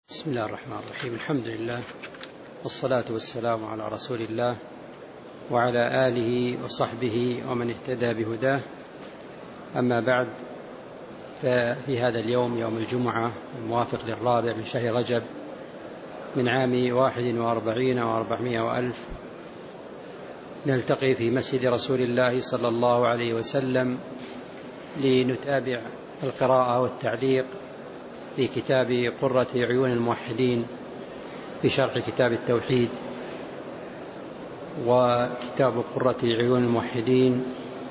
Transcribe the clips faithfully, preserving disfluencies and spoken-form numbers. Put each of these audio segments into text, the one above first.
بسم الله الرحمن الرحيم. الحمد لله والصلاة والسلام على رسول الله وعلى آله وصحبه ومن اهتدى بهداه. أما بعد، ففي هذا اليوم يوم الجمعة الموافق للرابع من شهر رجب من عام واحد وأربعين وأربعمائة وألف نلتقي في مسجد رسول الله صلى الله عليه وسلم لنتابع القراءة والتعليق في كتاب قرة عيون الموحدين في شرح كتاب التوحيد، وكتاب قرة عيون الموحدين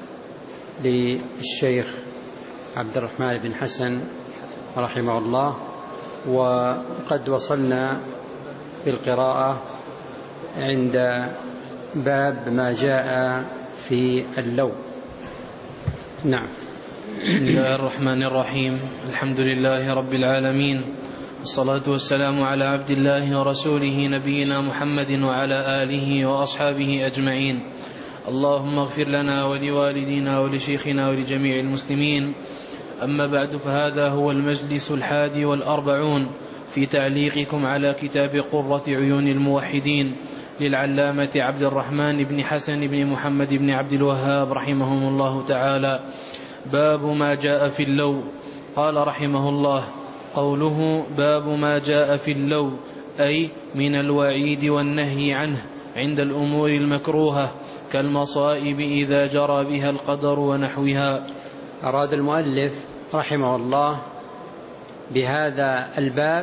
للشيخ عبد الرحمن بن حسن رحمه الله. وقد وصلنا بالقراءة عند باب ما جاء في اللو. نعم. بسم الله الرحمن الرحيم. الحمد لله رب العالمين، والصلاة والسلام على عبد الله ورسوله نبينا محمد وعلى آله وأصحابه أجمعين. اللهم اغفر لنا ولوالدينا ولشيخنا ولجميع المسلمين. أما بعد، فهذا هو المجلس الحادي والأربعون في تعليقكم على كتاب قرة عيون الموحدين للعلامة عبد الرحمن بن حسن بن محمد بن عبد الوهاب رحمهم الله تعالى. باب ما جاء في اللو. قال رحمه الله: قوله باب ما جاء في اللو أي من الوعيد والنهي عنه عند الأمور المكروهة كالمصائب إذا جرى بها القدر ونحوها. أراد المؤلف رحمه الله بهذا الباب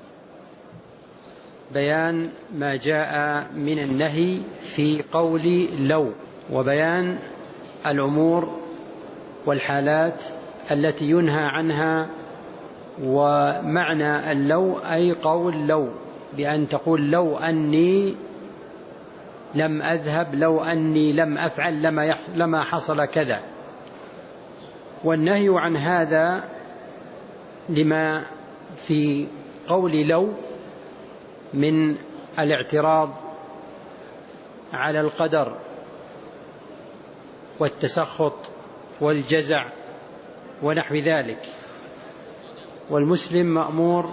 بيان ما جاء من النهي في قول لو، وبيان الأمور والحالات التي ينهى عنها. ومعنى اللو أي قول لو، بأن تقول لو أني لم أذهب، لو أني لم أفعل لما, لما حصل كذا. والنهي عن هذا لما في قول لو من الاعتراض على القدر والتسخط والجزع ونحو ذلك. والمسلم مأمور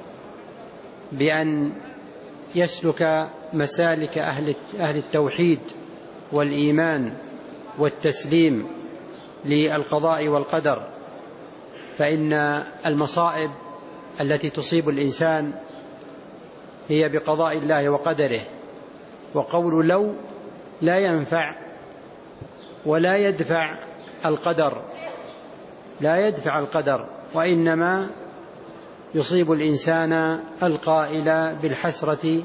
بأن يسلك مسالك أهل التوحيد والإيمان والتسليم للقضاء والقدر، فإن المصائب التي تصيب الإنسان هي بقضاء الله وقدره. وقول لو لا ينفع ولا يدفع القدر، لا يدفع القدر، وإنما يصيب الإنسان القائل بالحسرة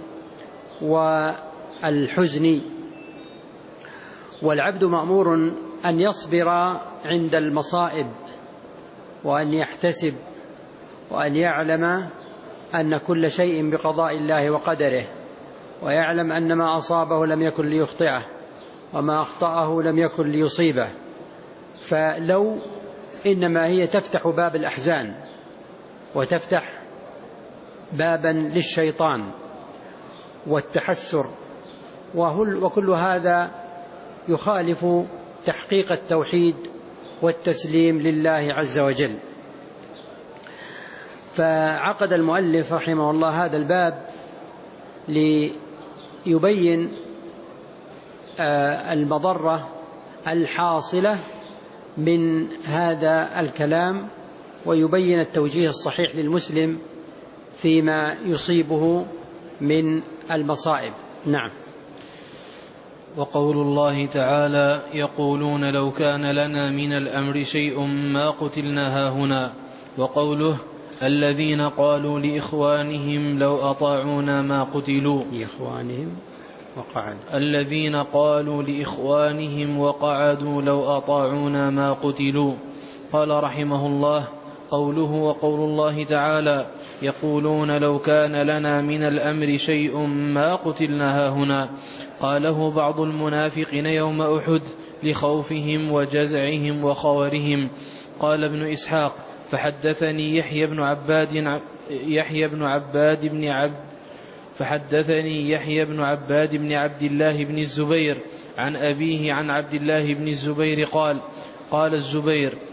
والحزن. والعبد مأمور أن يصبر عند المصائب، وأن يحتسب، وأن يعلم أن كل شيء بقضاء الله وقدره، ويعلم أن ما أصابه لم يكن ليخطئه، وما أخطأه لم يكن ليصيبه. فلو إنما هي تفتح باب الأحزان، وتفتح بابا للشيطان والتحسر، وكل هذا يخالف تحقيق التوحيد والتسليم لله عز وجل. فعقد المؤلف رحمه الله هذا الباب ليبين المضرة الحاصلة من هذا الكلام، ويبين التوجيه الصحيح للمسلم فيما يصيبه من المصائب. نعم. وقول الله تعالى: يقولون لو كان لنا من الأمر شيء ما قتلنا هاهنا. وقوله: الذين قالوا لإخوانهم لو أطاعونا ما قتلوا. لإخوانهم وقعدوا. الذين قالوا لإخوانهم وقعدوا لو أطاعونا ما قتلوا. قال رحمه الله: قوله وقول الله تعالى: يقولون لو كان لنا من الأمر شيء ما قتلنا هاهنا. قاله بعض المنافقين يوم أحد لخوفهم وجزعهم وخورهم. قال ابن إسحاق: فحدثني يحيى بن عباد يحيى بن عباد بن عبد فحدثني يحيى بن عباد بن عبد الله بن الزبير عن أبيه عن عبد الله بن الزبير قال: قال الزبير: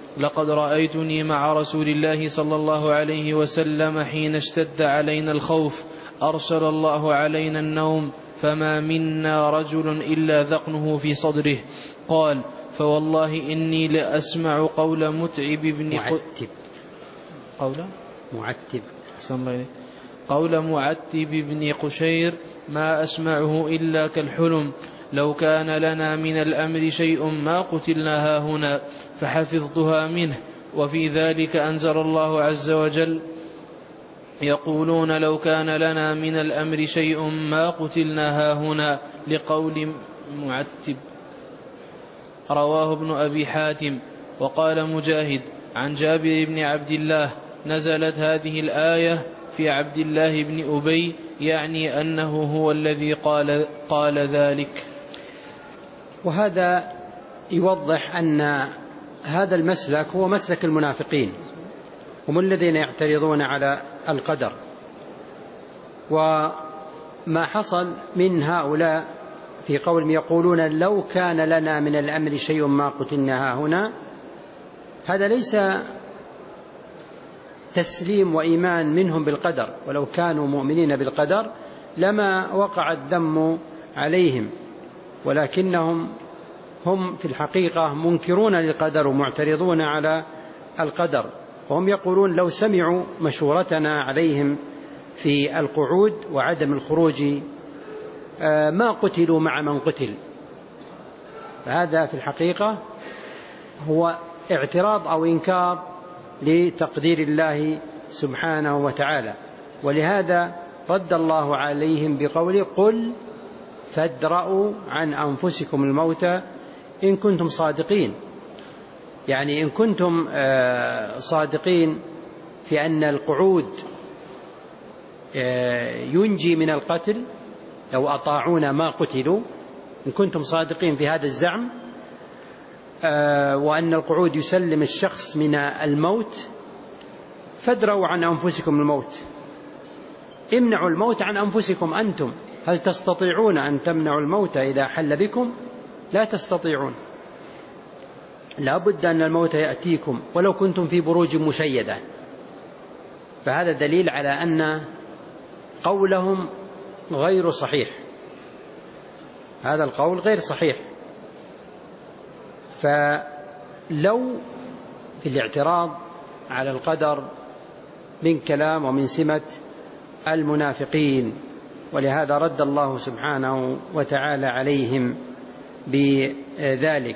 لقد رأيتني مع رسول الله صلى الله عليه وسلم حين اشتد علينا الخوف أرسل الله علينا النوم فما منا رجل إلا ذقنه في صدره. قال فوالله إني لأسمع قول متعب بن معتب قول معتب قول معتب بن قشير ما أسمعه إلا كالحلم لو كان لنا من الأمر شيء ما قتلنا هنا فحفظتها منه. وفي ذلك أنزل الله عز وجل يقولون لو كان لنا من الأمر شيء ما قتلنا هنا لقول معتب. رواه ابن أبي حاتم. وقال مجاهد عن جابر بن عبد الله نزلت هذه الآية في عبد الله بن أبي يعني أنه هو الذي قال, قال ذلك. وهذا يوضح أن هذا المسلك هو مسلك المنافقين، هم الذين يعترضون على القدر. وما حصل من هؤلاء في قولهم يقولون لو كان لنا من الأمر شيء ما قتلنا هنا، هذا ليس تسليم وإيمان منهم بالقدر، ولو كانوا مؤمنين بالقدر لما وقع الذم عليهم، ولكنهم هم في الحقيقة منكرون للقدر ومعترضون على القدر. وهم يقولون لو سمعوا مشورتنا عليهم في القعود وعدم الخروج ما قتلوا مع من قتل. هذا في الحقيقة هو اعتراض أو إنكار لتقدير الله سبحانه وتعالى. ولهذا رد الله عليهم بقوله قل فادرءوا عن أنفسكم الموت إن كنتم صادقين. يعني إن كنتم صادقين في أن القعود ينجي من القتل لو أطاعونا ما قتلوا، إن كنتم صادقين في هذا الزعم وأن القعود يسلم الشخص من الموت فادروا عن أنفسكم الموت، امنعوا الموت عن أنفسكم أنتم. هل تستطيعون أن تمنعوا الموت إذا حل بكم؟ لا تستطيعون. لا بد أن الموت يأتيكم ولو كنتم في بروج مشيدة. فهذا دليل على أن قولهم غير صحيح، هذا القول غير صحيح. فلو في الاعتراض على القدر من كلام ومن سمة المنافقين، ولهذا رد الله سبحانه وتعالى عليهم بذلك.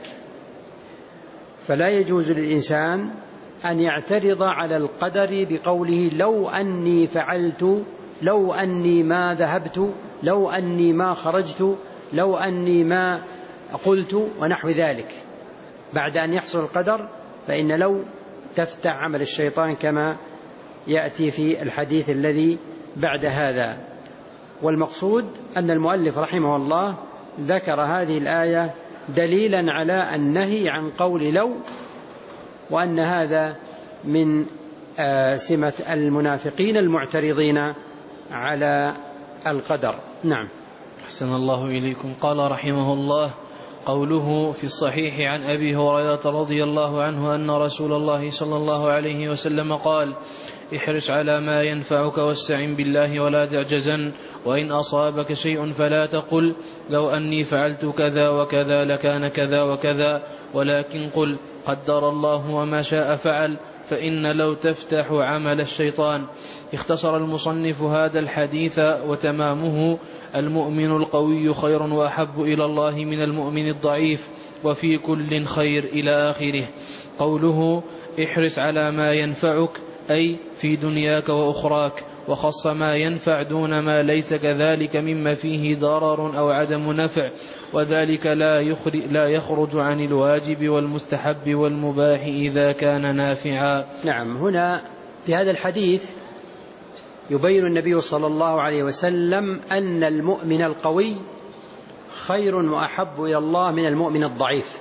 فلا يجوز للإنسان أن يعترض على القدر بقوله لو أني فعلت، لو أني ما ذهبت، لو أني ما خرجت، لو أني ما قلت ونحو ذلك بعد أن يحصل القدر، فإن لو تفتح عمل الشيطان كما يأتي في الحديث الذي بعد هذا. والمقصود أن المؤلف رحمه الله ذكر هذه الآية دليلا على النهي عن قول لو، وأن هذا من سمة المنافقين المعترضين على القدر. نعم. أحسن الله إليكم. قال رحمه الله قوله في الصحيح عن أبي هريرة رضي الله عنه أن رسول الله صلى الله عليه وسلم قال احرص على ما ينفعك واستعن بالله ولا تعجزن، وإن أصابك شيء فلا تقل لو أني فعلت كذا وكذا لكان كذا وكذا، ولكن قل قدر الله وما شاء فعل، فإن لو تفتح عمل الشيطان. اختصر المصنف هذا الحديث وتمامه المؤمن القوي خير وأحب إلى الله من المؤمن الضعيف وفي كل خير إلى آخره. قوله احرص على ما ينفعك أي في دنياك وأخراك، وخص ما ينفع دون ما ليس كذلك مما فيه ضرر أو عدم نفع، وذلك لا يخرج عن الواجب والمستحب والمباح إذا كان نافعا. نعم. هنا في هذا الحديث يبين النبي صلى الله عليه وسلم أن المؤمن القوي خير وأحب إلى الله من المؤمن الضعيف.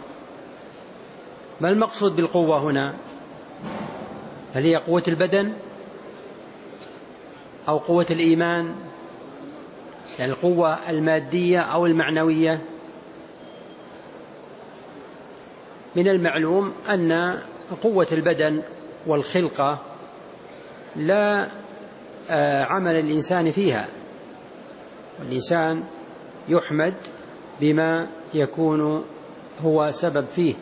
ما المقصود بالقوة هنا؟ هل هي قوة البدن أو قوة الإيمان، يعني القوة المادية أو المعنوية؟ من المعلوم أن قوة البدن والخلقة لا عمل الإنسان فيها، والإنسان يحمد بما يكون هو سبب فيه.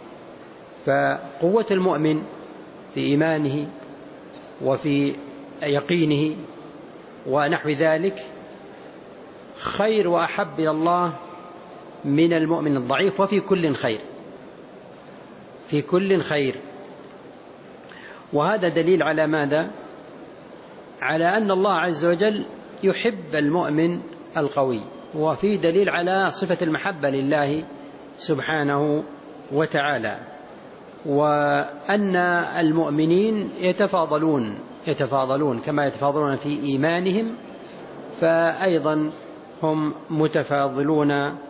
فقوة المؤمن في إيمانه وفي يقينه ونحو ذلك خير وأحب إلى الله من المؤمن الضعيف، وفي كل خير، في كل خير. وهذا دليل على ماذا؟ على أن الله عز وجل يحب المؤمن القوي، وفي دليل على صفة المحبة لله سبحانه وتعالى، وأن المؤمنين يتفاضلون يتفاضلون كما يتفاضلون في إيمانهم، فأيضا هم متفاضلون،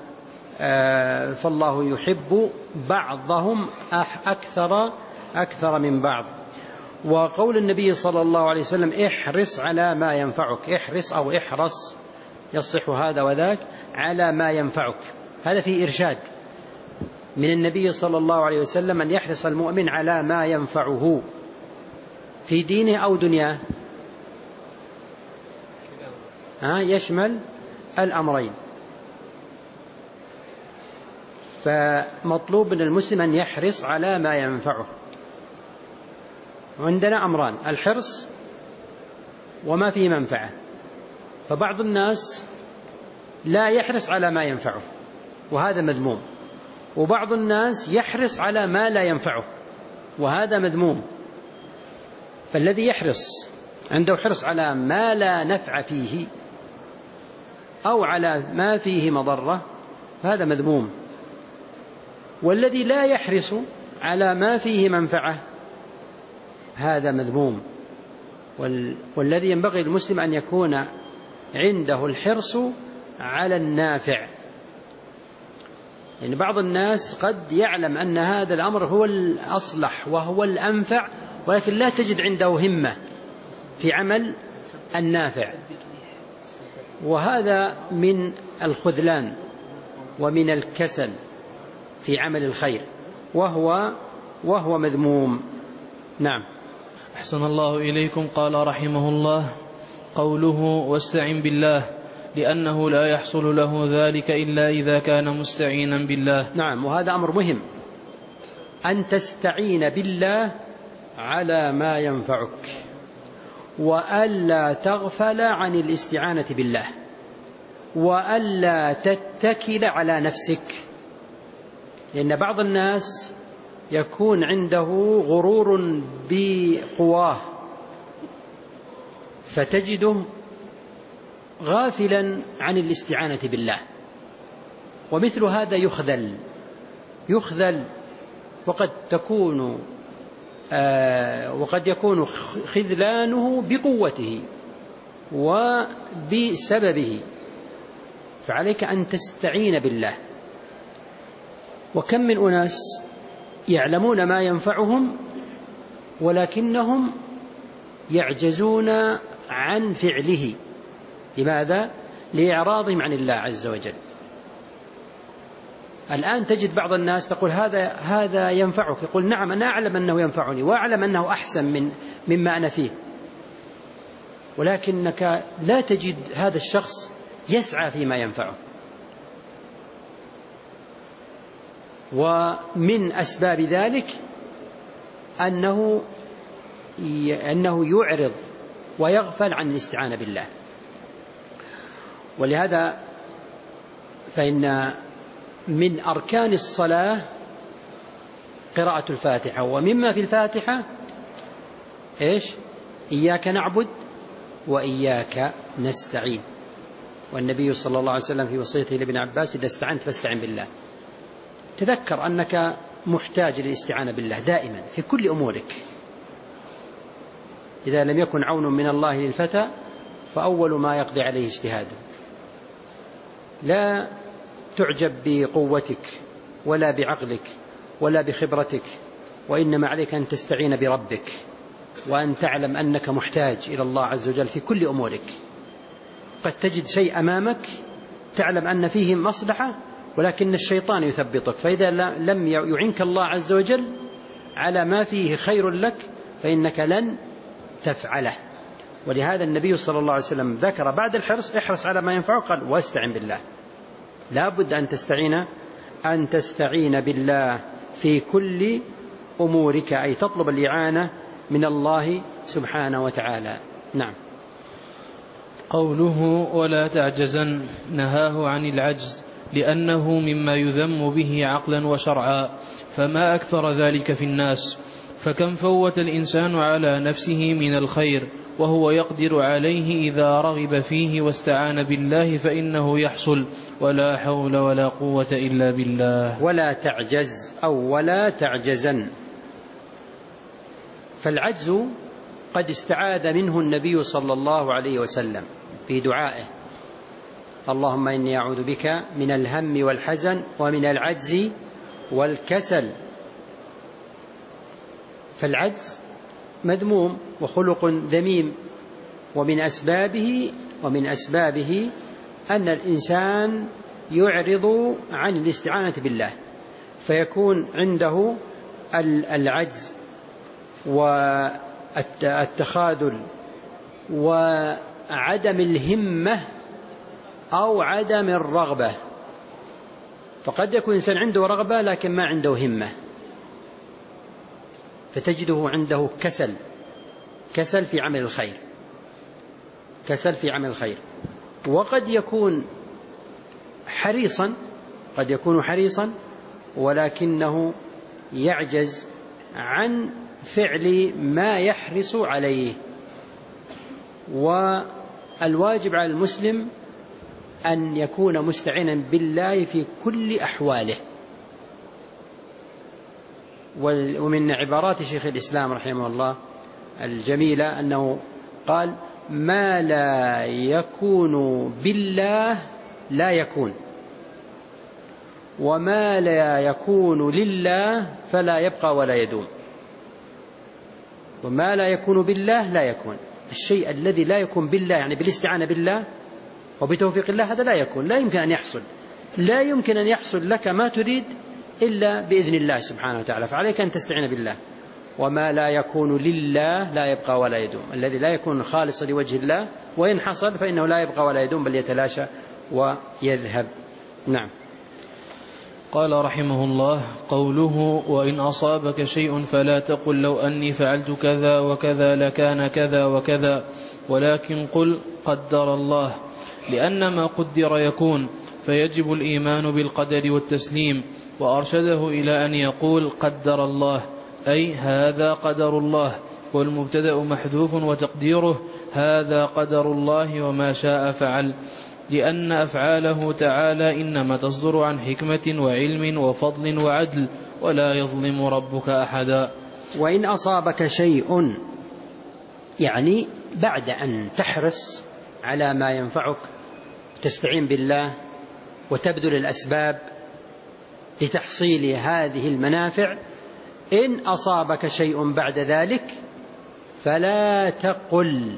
فالله يحب بعضهم أكثر أكثر من بعض. وقول النبي صلى الله عليه وسلم احرص على ما ينفعك، احرص أو احرص يصح هذا وذاك على ما ينفعك، هذا فيه إرشاد من النبي صلى الله عليه وسلم أن يحرص المؤمن على ما ينفعه في دينه أو دنياه، ها يشمل الأمرين. فمطلوب من المسلم أن يحرص على ما ينفعه. عندنا أمران: الحرص وما فيه منفعة. فبعض الناس لا يحرص على ما ينفعه وهذا مذموم، وبعض الناس يحرص على ما لا ينفعه وهذا مذموم. فالذي يحرص عنده حرص على ما لا نفع فيه أو على ما فيه مضرة هذا مذموم، والذي لا يحرص على ما فيه منفعة هذا مذموم. والذي ينبغي المسلم أن يكون عنده الحرص على النافع، يعني بعض الناس قد يعلم أن هذا الأمر هو الأصلح وهو الأنفع، ولكن لا تجد عنده همة في عمل النافع، وهذا من الخذلان ومن الكسل في عمل الخير، وهو وهو مذموم. نعم. أحسن الله إليكم. قال رحمه الله: قوله واستعن بالله، لأنه لا يحصل له ذلك إلا إذا كان مستعينا بالله. نعم، وهذا أمر مهم، أن تستعين بالله على ما ينفعك، وألا تغفل عن الاستعانة بالله، وألا تتكل على نفسك. لأن بعض الناس يكون عنده غرور بقواه فتجده غافلا عن الاستعانة بالله، ومثل هذا يخذل يخذل وقد تكون آه وقد يكون خذلانه بقوته وبسببه. فعليك أن تستعين بالله. وكم من أناس يعلمون ما ينفعهم ولكنهم يعجزون عن فعله. لماذا؟ لإعراضهم عن الله عز وجل. الآن تجد بعض الناس تقول هذا هذا ينفعك، يقول نعم أنا أعلم أنه ينفعني وأعلم أنه أحسن من مما أنا فيه، ولكنك لا تجد هذا الشخص يسعى فيما ينفعه. ومن أسباب ذلك أنه أنه يعرض ويغفل عن الاستعانة بالله. ولهذا فإن من أركان الصلاة قراءة الفاتحة، ومما في الفاتحة إيش؟ إياك نعبد وإياك نستعين. والنبي صلى الله عليه وسلم في وصيته لابن عباس: إذا استعنت فاستعن بالله. تذكر أنك محتاج للاستعانة بالله دائما في كل أمورك. إذا لم يكن عون من الله للفتى فأول ما يقضي عليه اجتهاده. لا تعجب بقوتك ولا بعقلك ولا بخبرتك، وإنما عليك أن تستعين بربك، وأن تعلم أنك محتاج إلى الله عز وجل في كل أمورك. قد تجد شيء أمامك تعلم أن فيه مصلحة، ولكن الشيطان يثبطك، فإذا لم يعنك الله عز وجل على ما فيه خير لك فإنك لن تفعله. ولهذا النبي صلى الله عليه وسلم ذكر بعد الحرص احرص على ما ينفعك، قال واستعن بالله. لا بد أن تستعين أن تستعين بالله في كل أمورك، أي تطلب الإعانة من الله سبحانه وتعالى. نعم. قوله ولا تعجزن نهاه عن العجز لأنه مما يذم به عقلا وشرعا، فما أكثر ذلك في الناس. فكم فوت الإنسان على نفسه من الخير وهو يقدر عليه إذا رغب فيه واستعان بالله فإنه يحصل، ولا حول ولا قوة إلا بالله. ولا تعجز أو ولا تعجزن، فالعجز قد استعاذ منه النبي صلى الله عليه وسلم في دعائه: اللهم إني أعوذ بك من الهم والحزن ومن العجز والكسل. فالعجز مذموم وخلق ذميم، ومن أسبابه ومن أسبابه أن الإنسان يعرض عن الاستعانة بالله، فيكون عنده العجز والتخاذل وعدم الهمة أو عدم الرغبة. فقد يكون الإنسان عنده رغبة لكن ما عنده همة، فتجده عنده كسل كسل في عمل الخير كسل في عمل الخير وقد يكون حريصا قد يكون حريصا ولكنه يعجز عن فعل ما يحرص عليه. والواجب على المسلم أن يكون مستعينا بالله في كل أحواله. ومن عبارات شيخ الإسلام رحمه الله الجميلة أنه قال: ما لا يكون بالله لا يكون، وما لا يكون لله فلا يبقى ولا يدوم. وما لا يكون بالله لا يكون، الشيء الذي لا يكون بالله يعني بالاستعانة بالله وبتوفيق الله هذا لا يكون، لا يمكن أن يحصل لا يمكن أن يحصل لك ما تريد إلا بإذن الله سبحانه وتعالى، فعليك أن تستعين بالله. وما لا يكون لله لا يبقى ولا يدوم، الذي لا يكون خالصا لوجه الله وإن حصل فإنه لا يبقى ولا يدوم بل يتلاشى ويذهب. نعم. قال رحمه الله: قوله وإن أصابك شيء فلا تقل لو أني فعلت كذا وكذا لكان كذا وكذا، ولكن قل قدر الله، لأن ما قدر يكون، فيجب الإيمان بالقدر والتسليم. وأرشده إلى أن يقول قدر الله، أي هذا قدر الله، والمبتدأ محذوف وتقديره هذا قدر الله وما شاء فعل، لأن أفعاله تعالى إنما تصدر عن حكمة وعلم وفضل وعدل، ولا يظلم ربك أحدا. وإن أصابك شيء يعني بعد أن تحرص على ما ينفعك تستعين بالله وتبذل الأسباب لتحصيل هذه المنافع، إن أصابك شيء بعد ذلك فلا تقل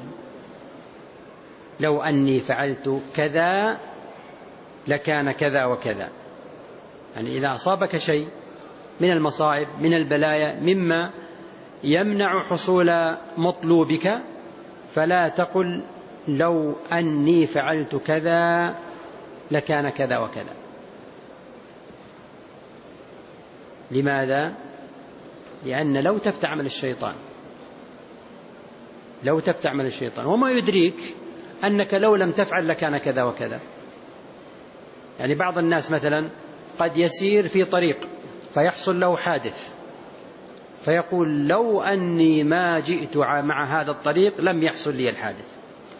لو أني فعلت كذا لكان كذا وكذا. يعني إذا أصابك شيء من المصائب من البلايا مما يمنع حصول مطلوبك فلا تقل لو أني فعلت كذا لكان كذا وكذا. لماذا؟ لأن لو تفتح عمل الشيطان لو تفتح عمل الشيطان وما يدريك أنك لو لم تفعل لكان كذا وكذا. يعني بعض الناس مثلا قد يسير في طريق فيحصل له حادث فيقول لو أني ما جئت مع هذا الطريق لم يحصل لي الحادث،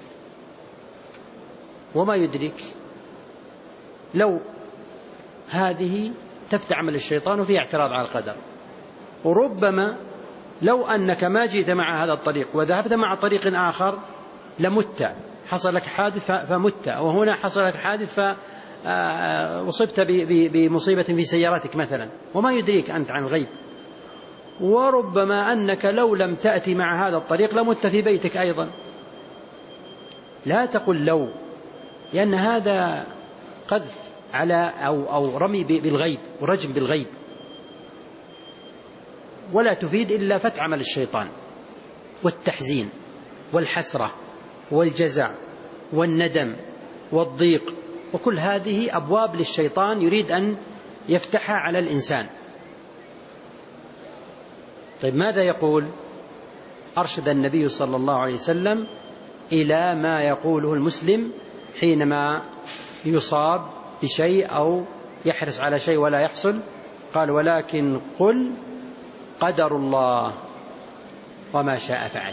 وما يدرك لو هذه تفتح عمل الشيطان وفيها اعتراض على القدر. وربما لو أنك ما جئت مع هذا الطريق وذهبت مع طريق آخر لمت، حصل لك حادث فمت، وهنا حصل لك حادث فأصبت بمصيبة في سيارتك مثلا، وما يدريك أنت عن الغيب. وربما أنك لو لم تأتي مع هذا الطريق لمت في بيتك أيضا. لا تقل لو، لأن هذا قذف على أو, أو رمي بالغيب ورجم بالغيب. ولا تفيد إلا فتح عمل الشيطان والتحزين والحسرة والجزع والندم والضيق، وكل هذه أبواب للشيطان يريد أن يفتحها على الإنسان. طيب ماذا يقول؟ أرشد النبي صلى الله عليه وسلم إلى ما يقوله المسلم حينما يصاب بشيء أو يحرص على شيء ولا يحصل. قال: ولكن قل قدر الله وما شاء فعل.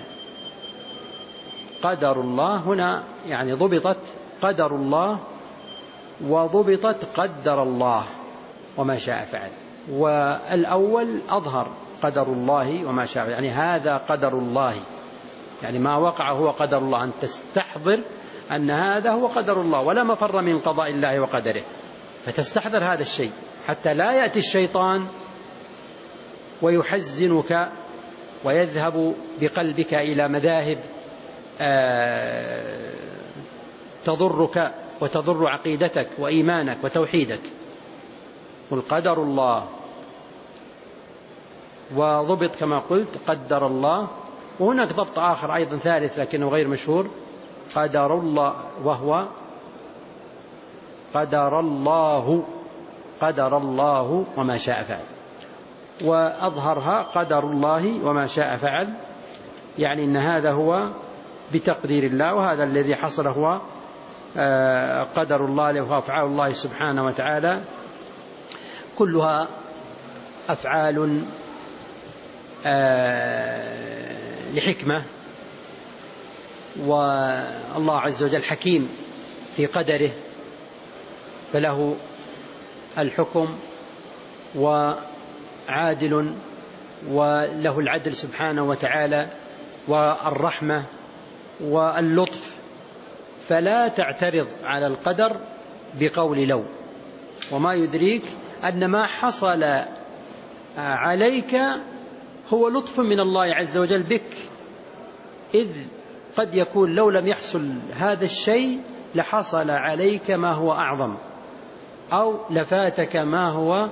قدر الله هنا يعني ضبطت قدر الله وضبطت قدر الله وما شاء فعل، والأول أظهر قدر الله وما شاء، يعني هذا قدر الله، يعني ما وقع هو قدر الله، أن تستحضر أن هذا هو قدر الله ولا مفر من قضاء الله وقدره، فتستحضر هذا الشيء حتى لا يأتي الشيطان ويحزنك ويذهب بقلبك إلى مذاهب تضرك وتضر عقيدتك وإيمانك وتوحيدك. قل قدر الله، وضبط كما قلت قدر الله. وهناك ضبط آخر أيضا ثالث لكنه غير مشهور: قدر الله، وهو قدر الله قدر الله وما شاء فعل. وأظهرها قدر الله وما شاء فعل، يعني أن هذا هو بتقدير الله، وهذا الذي حصل هو قدر الله وهو أفعال الله سبحانه وتعالى، كلها أفعال لحكمة، والله عز وجل حكيم في قدره، فله الحكم وعادل، وله العدل سبحانه وتعالى والرحمة واللطف، فلا تعترض على القدر بقول لو. وما يدريك أن ما حصل عليك هو لطف من الله عز وجل بك، إذ قد يكون لو لم يحصل هذا الشيء لحصل عليك ما هو أعظم، أو لفاتك ما هو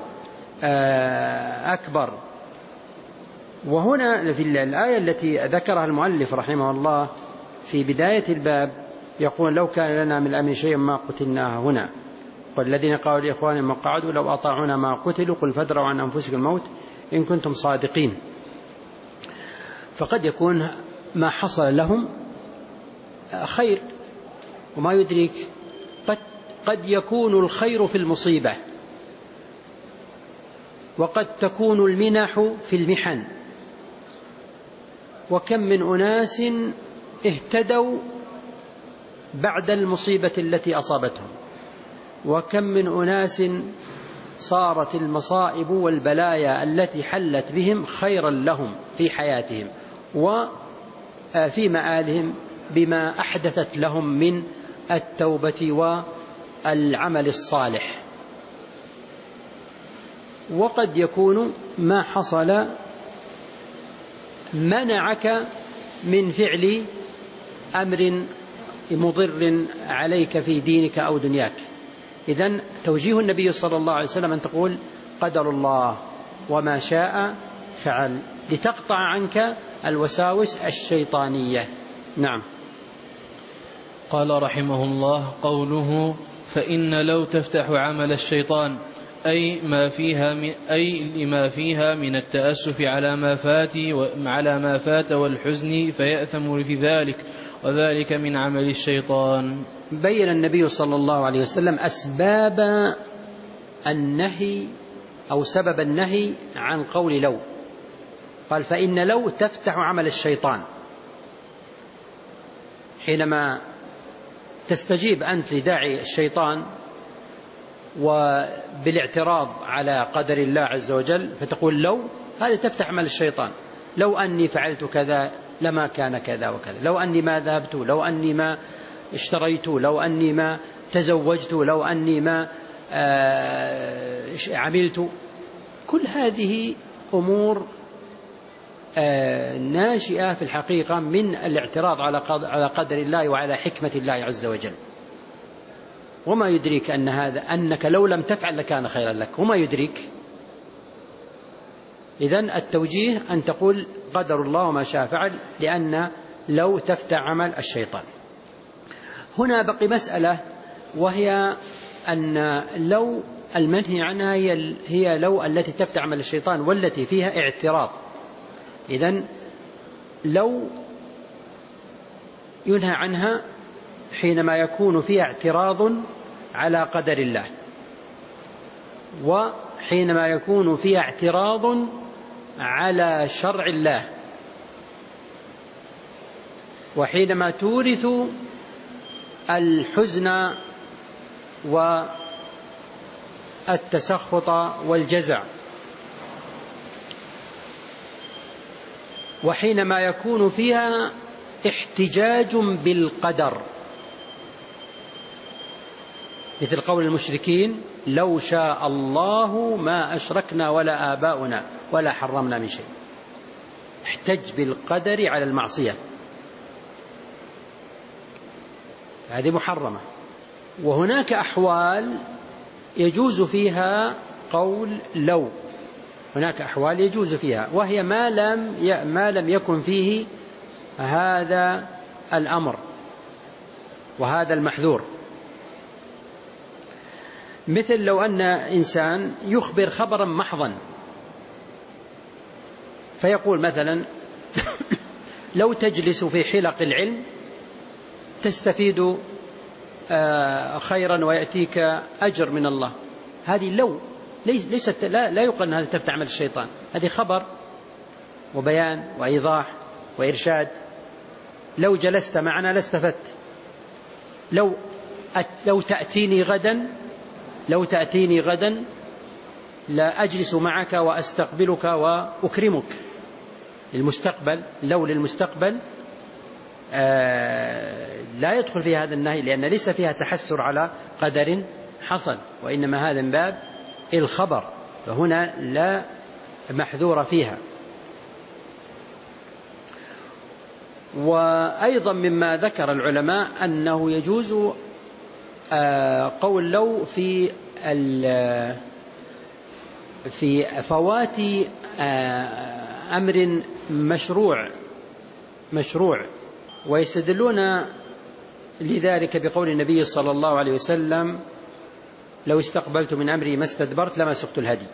أكبر. وهنا في الآية التي ذكرها المؤلف رحمه الله في بداية الباب يقول: لو كان لنا من الأمر شيء ما قتلناها هنا، والذين قالوا لإخوانهم من قعدوا لو أطاعونا ما قتلوا قل فادروا عن أنفسكم الموت إن كنتم صادقين. فقد يكون ما حصل لهم خير، وما يدريك قد, قد يكون الخير في المصيبة، وقد تكون المنح في المحن. وكم من أناس اهتدوا بعد المصيبة التي أصابتهم، وكم من أناس صارت المصائب والبلايا التي حلت بهم خيرا لهم في حياتهم وفي مآلهم بما أحدثت لهم من التوبة والعمل الصالح. وقد يكون ما حصل منعك من فعل أمر مضر عليك في دينك أو دنياك. إذن توجيه النبي صلى الله عليه وسلم أن تقول قدر الله وما شاء فعل، لتقطع عنك الوساوس الشيطانية. نعم. قال رحمه الله: قوله فإن لو تفتح عمل الشيطان، أي ما فيها من أي لما فيها من التأسف على ما فات على ما فات والحزن فيأثم في ذلك، وذلك من عمل الشيطان. بين النبي صلى الله عليه وسلم أسباب النهي أو سبب النهي عن قول لو. قال: فإن لو تفتح عمل الشيطان، حينما تستجيب أنت لداعي الشيطان وبالاعتراض على قدر الله عز وجل فتقول لو، هذا تفتح عمل الشيطان. لو أني فعلت كذا لما كان كذا وكذا، لو أني ما ذهبت، لو أني ما اشتريت، لو أني ما تزوجت، لو أني ما عملت. كل هذه أمور ناشئة في الحقيقة من الاعتراض على قدر الله وعلى حكمة الله عز وجل. وما يدريك أن هذا أنك لو لم تفعل لكان خيرا لك، وما يدريك إذن التوجيه أن تقول قدر الله وما شاء فعل، لأن لو تفتح عمل الشيطان. هنا بقي مسألة، وهي أن لو المنهي عنها هي لو التي تفتح عمل الشيطان والتي فيها اعتراض. إذن لو ينهى عنها حينما يكون فيها اعتراض على قدر الله، وحينما يكون فيها اعتراض على شرع الله، وحينما تورث الحزن والتسخط والجزع، وحينما يكون فيها احتجاج بالقدر، مثل قول المشركين لو شاء الله ما أشركنا ولا آباؤنا ولا حرمنا من شيء. احتج بالقدر على المعصية، هذه محرمة. وهناك أحوال يجوز فيها قول لو، هناك أحوال يجوز فيها، وهي ما لم ما لم يكن فيه هذا الأمر وهذا المحذور. مثل لو أن إنسان يخبر خبرا محضا، فيقول مثلا لو تجلس في حلق العلم تستفيد خيرا ويأتيك أجر من الله. هذه لو ليست لا, لا يقال أن هذا تفتح عمل الشيطان، هذه خبر وبيان وإيضاح وإرشاد. لو جلست معنا لاستفدت، لو لو تأتيني غدا لو تأتيني غدا لا أجلس معك وأستقبلك وأكرمك. المستقبل، لو للمستقبل آه لا يدخل في هذا النهي، لأن ليس فيها تحسر على قدر حصل، وإنما هذا من باب الخبر، فهنا لا محذور فيها. وأيضا مما ذكر العلماء أنه يجوز آه قول لو في في فوات آه أمر مشروع مشروع ويستدلون لذلك بقول النبي صلى الله عليه وسلم لو استقبلت من أمري ما استدبرت لما سقت الهدي.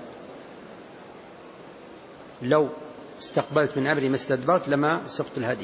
لو استقبلت من أمري ما استدبرت لما سقت الهدي.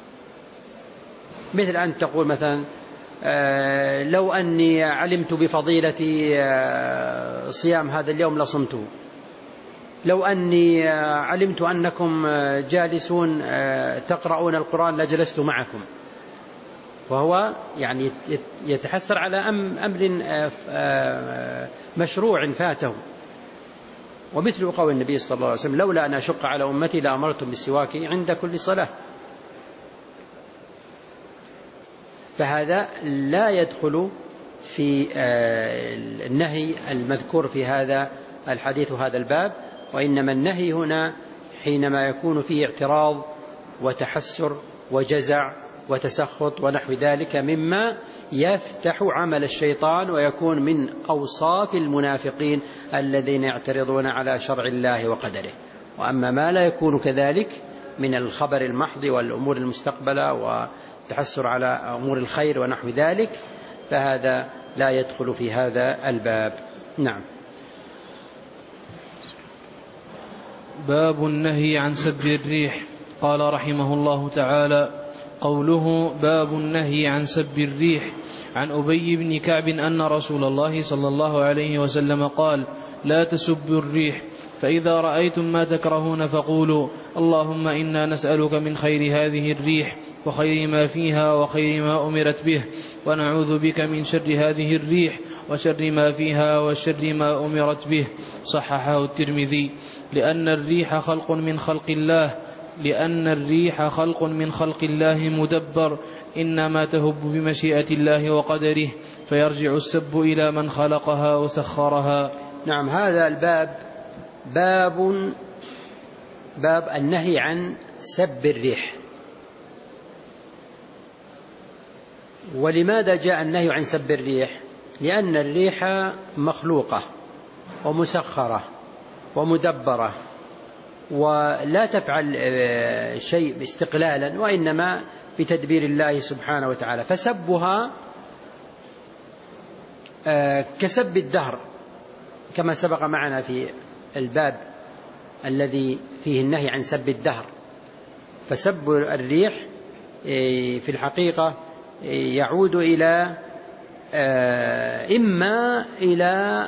مثل أن تقول مثلا آه لو أني علمت بفضيلة آه صيام هذا اليوم لصمته، لو أني آه علمت أنكم آه جالسون آه تقرؤون القرآن لجلست معكم. فهو يعني يتحسر على أمر آه آه مشروع فاته. ومثل قول النبي صلى الله عليه وسلم لولا أن أشق على أمتي لأمرتم بالسواك عند كل صلاة. فهذا لا يدخل في النهي المذكور في هذا الحديث وهذا الباب، وإنما النهي هنا حينما يكون فيه اعتراض وتحسر وجزع وتسخط ونحو ذلك مما يفتح عمل الشيطان ويكون من أوصاف المنافقين الذين يعترضون على شرع الله وقدره. وأما ما لا يكون كذلك من الخبر المحض والأمور المستقبلة والتحسر على أمور الخير ونحو ذلك فهذا لا يدخل في هذا الباب. نعم. باب النهي عن سب الريح. قال رحمه الله تعالى: قوله باب النهي عن سب الريح. عن أبي بن كعب أن رسول الله صلى الله عليه وسلم قال: لا تسبوا الريح، فإذا رأيتم ما تكرهون فقولوا اللهم إنا نسألك من خير هذه الريح وخير ما فيها وخير ما أمرت به، ونعوذ بك من شر هذه الريح وشر ما فيها وشر ما أمرت به. صححه الترمذي. لأن الريح خلق من خلق الله لأن الريح خلق من خلق الله مدبر، إنما تهب بمشيئة الله وقدره، فيرجع السب إلى من خلقها وسخرها. نعم. هذا الباب باب باب النهي عن سب الريح. ولماذا جاء النهي عن سب الريح؟ لأن الريح مخلوقة ومسخرة ومدبرة، ولا تفعل شيء استقلالا، وإنما بتدبير الله سبحانه وتعالى. فسبها كسب الدهر كما سبق معنا في الباب الذي فيه النهي عن سب الدهر. فسب الريح في الحقيقة يعود إلى إما إلى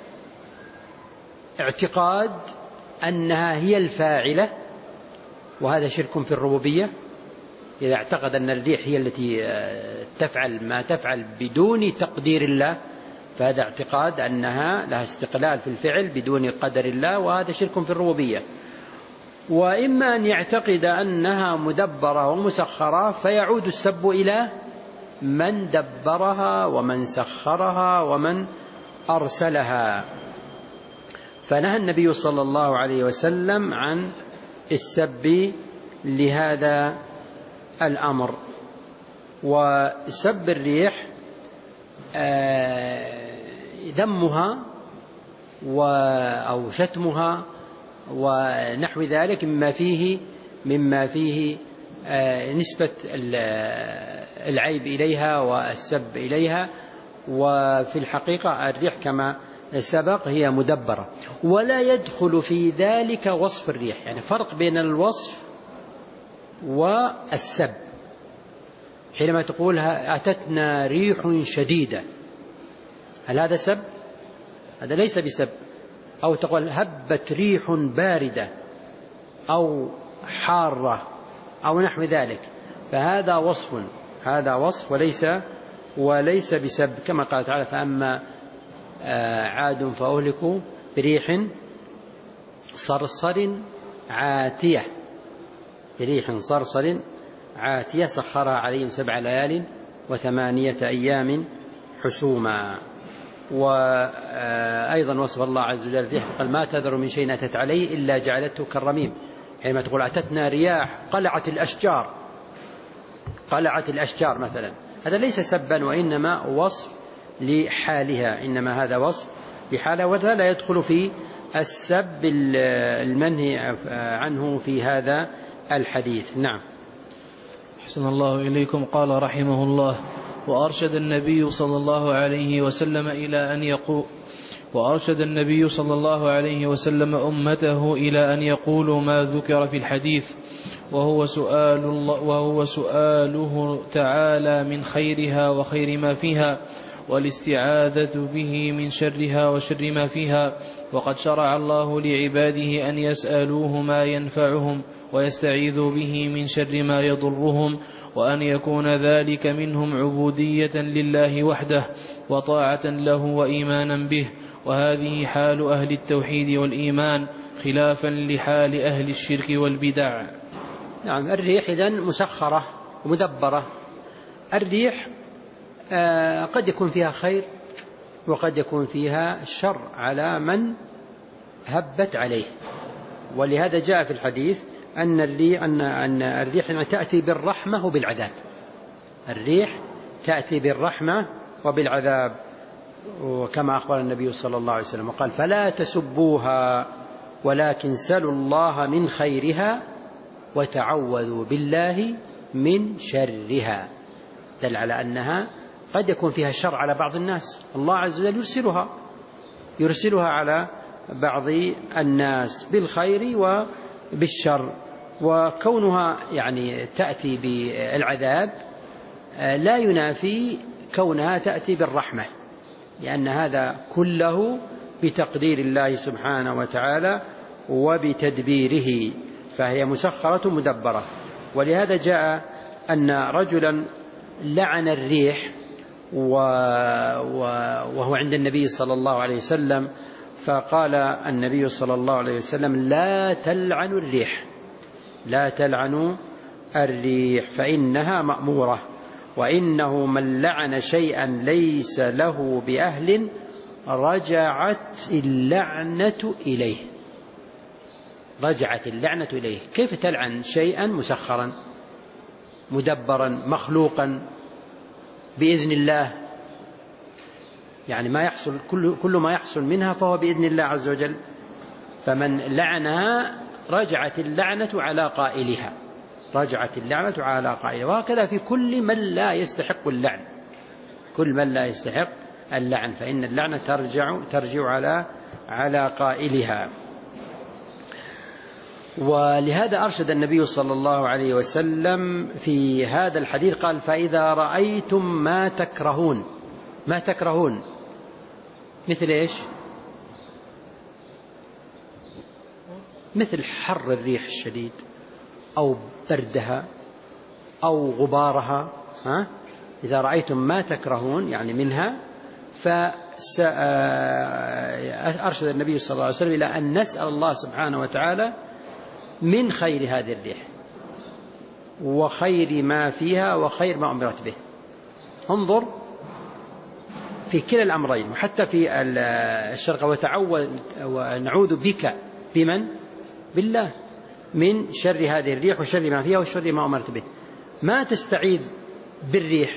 اعتقاد أنها هي الفاعلة، وهذا شرك في الربوبية، إذا اعتقد أن الريح هي التي تفعل ما تفعل بدون تقدير الله، فهذا اعتقاد أنها لها استقلال في الفعل بدون قدر الله، وهذا شرك في الربوبية. وإما أن يعتقد أنها مدبرة ومسخرة، فيعود السب إلى من دبرها ومن سخرها ومن أرسلها. فنهى النبي صلى الله عليه وسلم عن السب لهذا الأمر. وسب الريح ذمها أو شتمها ونحو ذلك مما فيه مما فيه نسبة العيب إليها والسب إليها. وفي الحقيقة الريح كما سبق هي مدبرة، ولا يدخل في ذلك وصف الريح، يعني فرق بين الوصف والسب. حينما تقولها أتتنا ريح شديدة، هل هذا سب؟ هذا ليس بسب. أو تقول هبت ريح باردة أو حارة أو نحو ذلك، فهذا وصف، هذا وصف وليس وليس بسب. كما قال تعالى فأما عاد فأهلكوا بريح صرصر عاتية، بريح صرصر عاتية سخرها عليهم سبع ليال وثمانية أيام حسوما. وأيضا وصف الله عز وجل فيه قال ما تذر من شيء أتت عليه إلا جعلته كالرميم. حينما تقول أتتنا رياح قلعت الأشجار، قلعت الأشجار مثلا، هذا ليس سبا وإنما وصف لحالها، إنما هذا وصف لحالها، وهذا لا يدخل في السب المنهي عنه في هذا الحديث. نعم. أحسن الله إليكم. قال رحمه الله وأرشد النبي صلى الله عليه وسلم إلى أن يقول وأرشد النبي صلى الله عليه وسلم أمته إلى أن يقولوا ما ذكر في الحديث، وهو سؤال الله وهو سؤاله تعالى من خيرها وخير ما فيها، والاستعاذة به من شرها وشر ما فيها. وقد شرع الله لعباده أن يسألوه ما ينفعهم ويستعيذوا به من شر ما يضرهم، وأن يكون ذلك منهم عبودية لله وحده وطاعة له وإيمانا به. وهذه حال أهل التوحيد والإيمان خلافا لحال أهل الشرك والبدع. نعم. الريح إذن مسخرة ومدبرة. الريح آه قد يكون فيها خير وقد يكون فيها شر على من هبت عليه. ولهذا جاء في الحديث أن الريح تأتي بالرحمة وبالعذاب. الريح تأتي بالرحمة وبالعذاب، وكما أخبر النبي صلى الله عليه وسلم وقال فلا تسبوها ولكن سلوا الله من خيرها وتعوذوا بالله من شرها. دل على أنها قد يكون فيها شر على بعض الناس، الله عز وجل يرسلها يرسلها على بعض الناس بالخير وبالشر. وكونها يعني تأتي بالعذاب لا ينافي كونها تأتي بالرحمة، لأن هذا كله بتقدير الله سبحانه وتعالى وبتدبيره، فهي مسخرة مدبرة. ولهذا جاء أن رجلا لعن الريح وهو عند النبي صلى الله عليه وسلم، فقال النبي صلى الله عليه وسلم لا تلعنوا الريح، لا تلعنوا الريح فإنها مأمورة، وإنه من لعن شيئا ليس له بأهل رجعت اللعنة إليه. رجعت اللعنة إليه. كيف تلعن شيئا مسخرا مدبرا مخلوقا بإذن الله؟ يعني ما يحصل كل, كل ما يحصل منها فهو بإذن الله عز وجل. فمن لعنها رجعت اللعنة على قائلها، رجعت اللعنة على قائلها. وهكذا في كل من لا يستحق اللعن، كل من لا يستحق اللعن فإن اللعنة ترجع ترجع على على قائلها. ولهذا أرشد النبي صلى الله عليه وسلم في هذا الحديث قال: فإذا رأيتم ما تكرهون. ما تكرهون مثل إيش؟ مثل حر الريح الشديد أو بردها أو غبارها، ها؟ إذا رأيتم ما تكرهون يعني منها، فأرشد النبي صلى الله عليه وسلم إلى أن نسأل الله سبحانه وتعالى من خير هذه الريح وخير ما فيها وخير ما أمرت به. انظر في كلا الأمرين، وحتى في الشرق: وتعوذ ونعوذ بك بمن؟ بالله، من شر هذه الريح وشر ما فيها وشر ما أمرت به. ما تستعيذ بالريح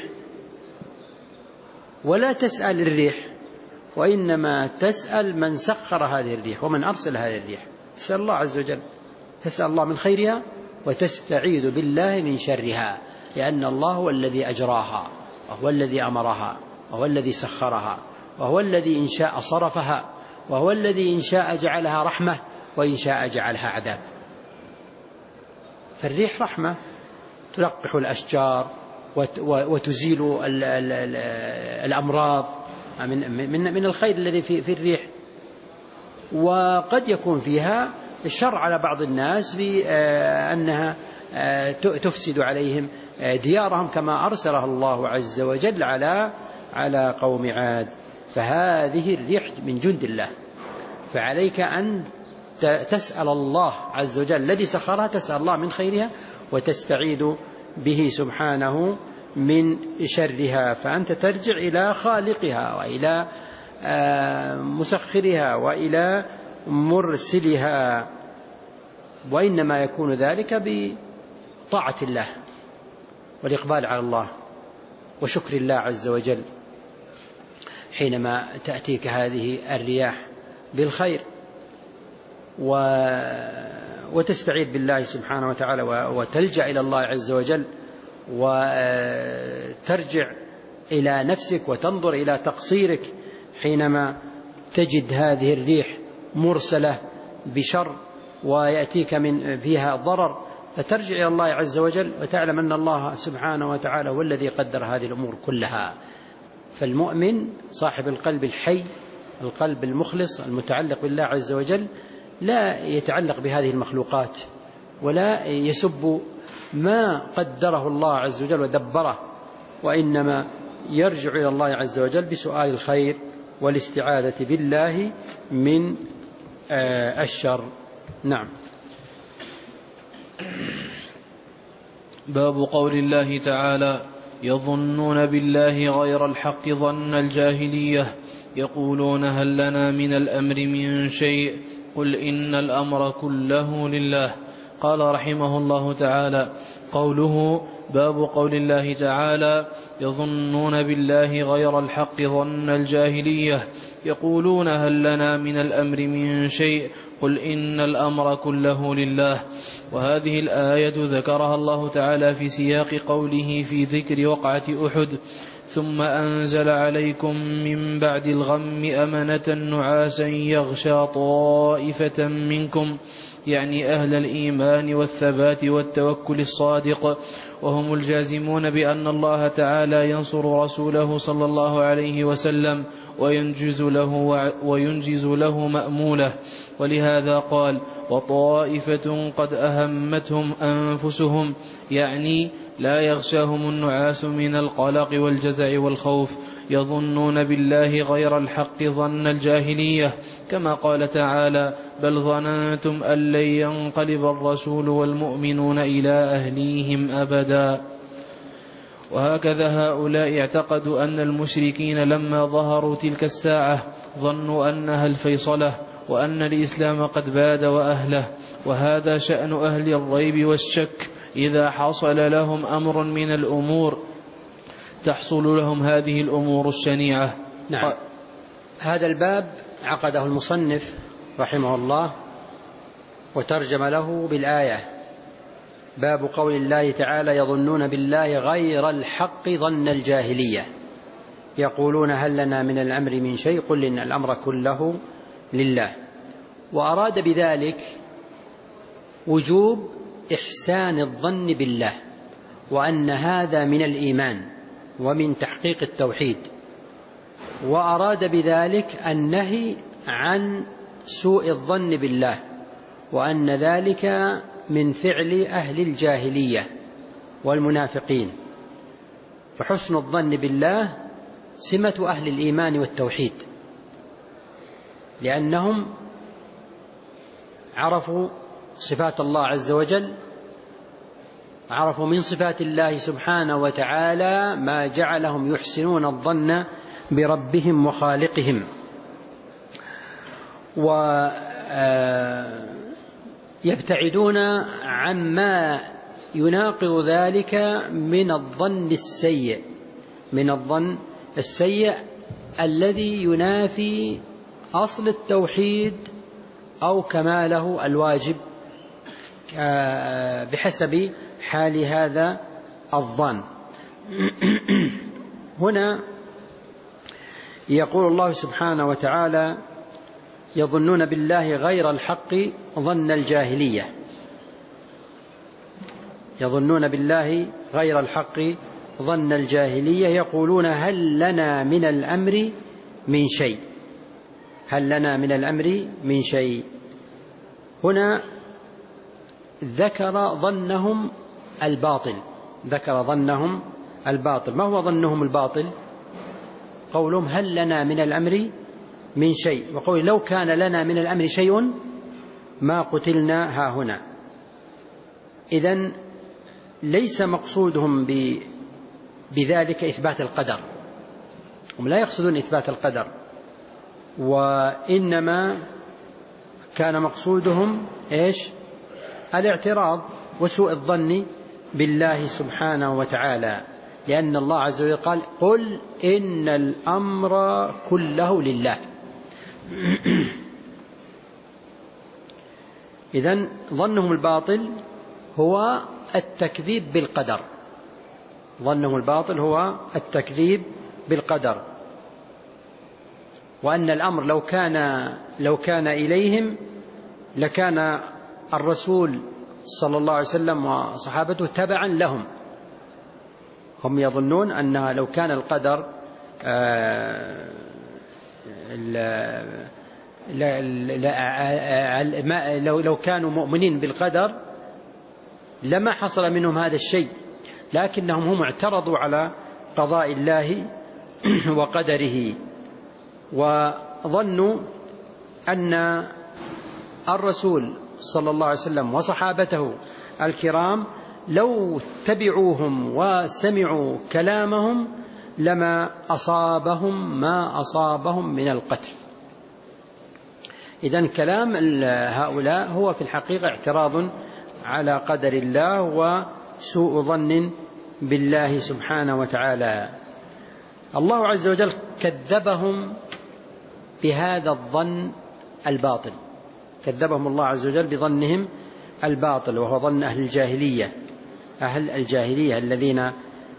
ولا تسأل الريح، وإنما تسأل من سخر هذه الريح ومن أرسل هذه الريح. تسأل الله عز وجل، تسأل الله من خيرها وتستعيذ بالله من شرها، لأن الله هو الذي أجراها وهو الذي أمرها وهو الذي سخرها وهو الذي إن شاء صرفها وهو الذي إن شاء جعلها رحمة وإن شاء جعلها عذاب. فالريح رحمة تلقح الأشجار وتزيل الأمراض من الخير الذي في الريح. وقد يكون فيها الشر على بعض الناس بأنها تفسد عليهم ديارهم كما أرسلها الله عز وجل على على قوم عاد. فهذه الريح من جند الله، فعليك أن تسأل الله عز وجل الذي سخرها، تسأل الله من خيرها وتستعيذ به سبحانه من شرها. فأنت ترجع إلى خالقها وإلى مسخرها وإلى مرسلها، وإنما يكون ذلك بطاعة الله والإقبال على الله وشكر الله عز وجل حينما تأتيك هذه الرياح بالخير، وتستعيذ بالله سبحانه وتعالى وتلجأ إلى الله عز وجل وترجع إلى نفسك وتنظر إلى تقصيرك حينما تجد هذه الريح مرسلة بشر ويأتيك من فيها ضرر، فترجع إلى الله عز وجل وتعلم أن الله سبحانه وتعالى هو الذي قدر هذه الأمور كلها. فالمؤمن صاحب القلب الحي، القلب المخلص المتعلق بالله عز وجل، لا يتعلق بهذه المخلوقات ولا يسب ما قدره الله عز وجل ودبره، وإنما يرجع إلى الله عز وجل بسؤال الخير والاستعاذة بالله من الشر. نعم. باب قول الله تعالى: يظنون بالله غير الحق ظن الجاهلية، يقولون هل لنا من الأمر من شيء، قل إن الأمر كله لله. قال رحمه الله تعالى: قوله باب قول الله تعالى: يظنون بالله غير الحق ظن الجاهلية، يقولون هل لنا من الأمر من شيء، قل إن الأمر كله لله. وهذه الآية ذكرها الله تعالى في سياق قوله في ذكر وقعة أحد: ثم أنزل عليكم من بعد الغم أمنة نعاسا يغشى طائفة منكم، يعني أهل الإيمان والثبات والتوكل الصادق، وهم الجازمون بأن الله تعالى ينصر رسوله صلى الله عليه وسلم وينجز له, وينجز له مأموله. ولهذا قال: وطائفة قد أهمتهم أنفسهم، يعني لا يغشاهم النعاس من القلق والجزع والخوف. يظنون بالله غير الحق ظن الجاهلية، كما قال تعالى: بل ظننتم أن لن ينقلب الرسول والمؤمنون إلى أهليهم أبدا. وهكذا هؤلاء اعتقدوا أن المشركين لما ظهروا تلك الساعة ظنوا أنها الفيصلة وأن الإسلام قد باد وأهله. وهذا شأن أهل الريب والشك، إذا حصل لهم أمر من الأمور تحصل لهم هذه الأمور الشنيعة. نعم. هذا الباب عقده المصنف رحمه الله وترجم له بالآية: باب قول الله تعالى: يظنون بالله غير الحق ظن الجاهلية يقولون هل لنا من الأمر من شيء قل إن الأمر كله لله. وأراد بذلك وجوب إحسان الظن بالله، وأن هذا من الإيمان ومن تحقيق التوحيد. وأراد بذلك النهي عن سوء الظن بالله، وأن ذلك من فعل أهل الجاهلية والمنافقين. فحسن الظن بالله سمة أهل الإيمان والتوحيد، لأنهم عرفوا صفات الله عز وجل، عرفوا من صفات الله سبحانه وتعالى ما جعلهم يحسنون الظن بربهم وخالقهم، ويبتعدون عما يناقض ذلك من الظن السيء، من الظن السيء الذي ينافي أصل التوحيد أو كماله الواجب بحسب حال هذا الظن. هنا يقول الله سبحانه وتعالى: يظنون بالله غير الحق ظن الجاهلية. يظنون بالله غير الحق ظن الجاهلية يقولون هل لنا من الأمر من شيء، هل لنا من الأمر من شيء. هنا ذكر ظنهم الباطل، ذكر ظنهم الباطل. ما هو ظنهم الباطل؟ قولهم هل لنا من الأمر من شيء، وقول لو كان لنا من الأمر شيء ما قتلنا ها هنا. إذن ليس مقصودهم بذلك إثبات القدر، هم لا يقصدون إثبات القدر، وإنما كان مقصودهم إيش؟ الاعتراض وسوء الظن بالله سبحانه وتعالى، لأن الله عز وجل قال: قل إن الأمر كله لله. إذن ظنهم الباطل هو التكذيب بالقدر، ظنهم الباطل هو التكذيب بالقدر، وأن الأمر لو كان لو كان إليهم لكان الرسول صلى الله عليه وسلم وصحابته تبعا لهم. هم يظنون أنها لو كان القدر لو كانوا مؤمنين بالقدر لما حصل منهم هذا الشيء، لكنهم هم اعترضوا على قضاء الله وقدره، وظنوا أن الرسول صلى الله عليه وسلم وصحابته الكرام لو تبعوهم وسمعوا كلامهم لما أصابهم ما أصابهم من القتل. إذن كلام هؤلاء هو في الحقيقة اعتراض على قدر الله وسوء ظن بالله سبحانه وتعالى. الله عز وجل كذبهم بهذا الظن الباطل، كذبهم الله عز وجل بظنهم الباطل، وهو ظن أهل الجاهلية، أهل الجاهلية الذين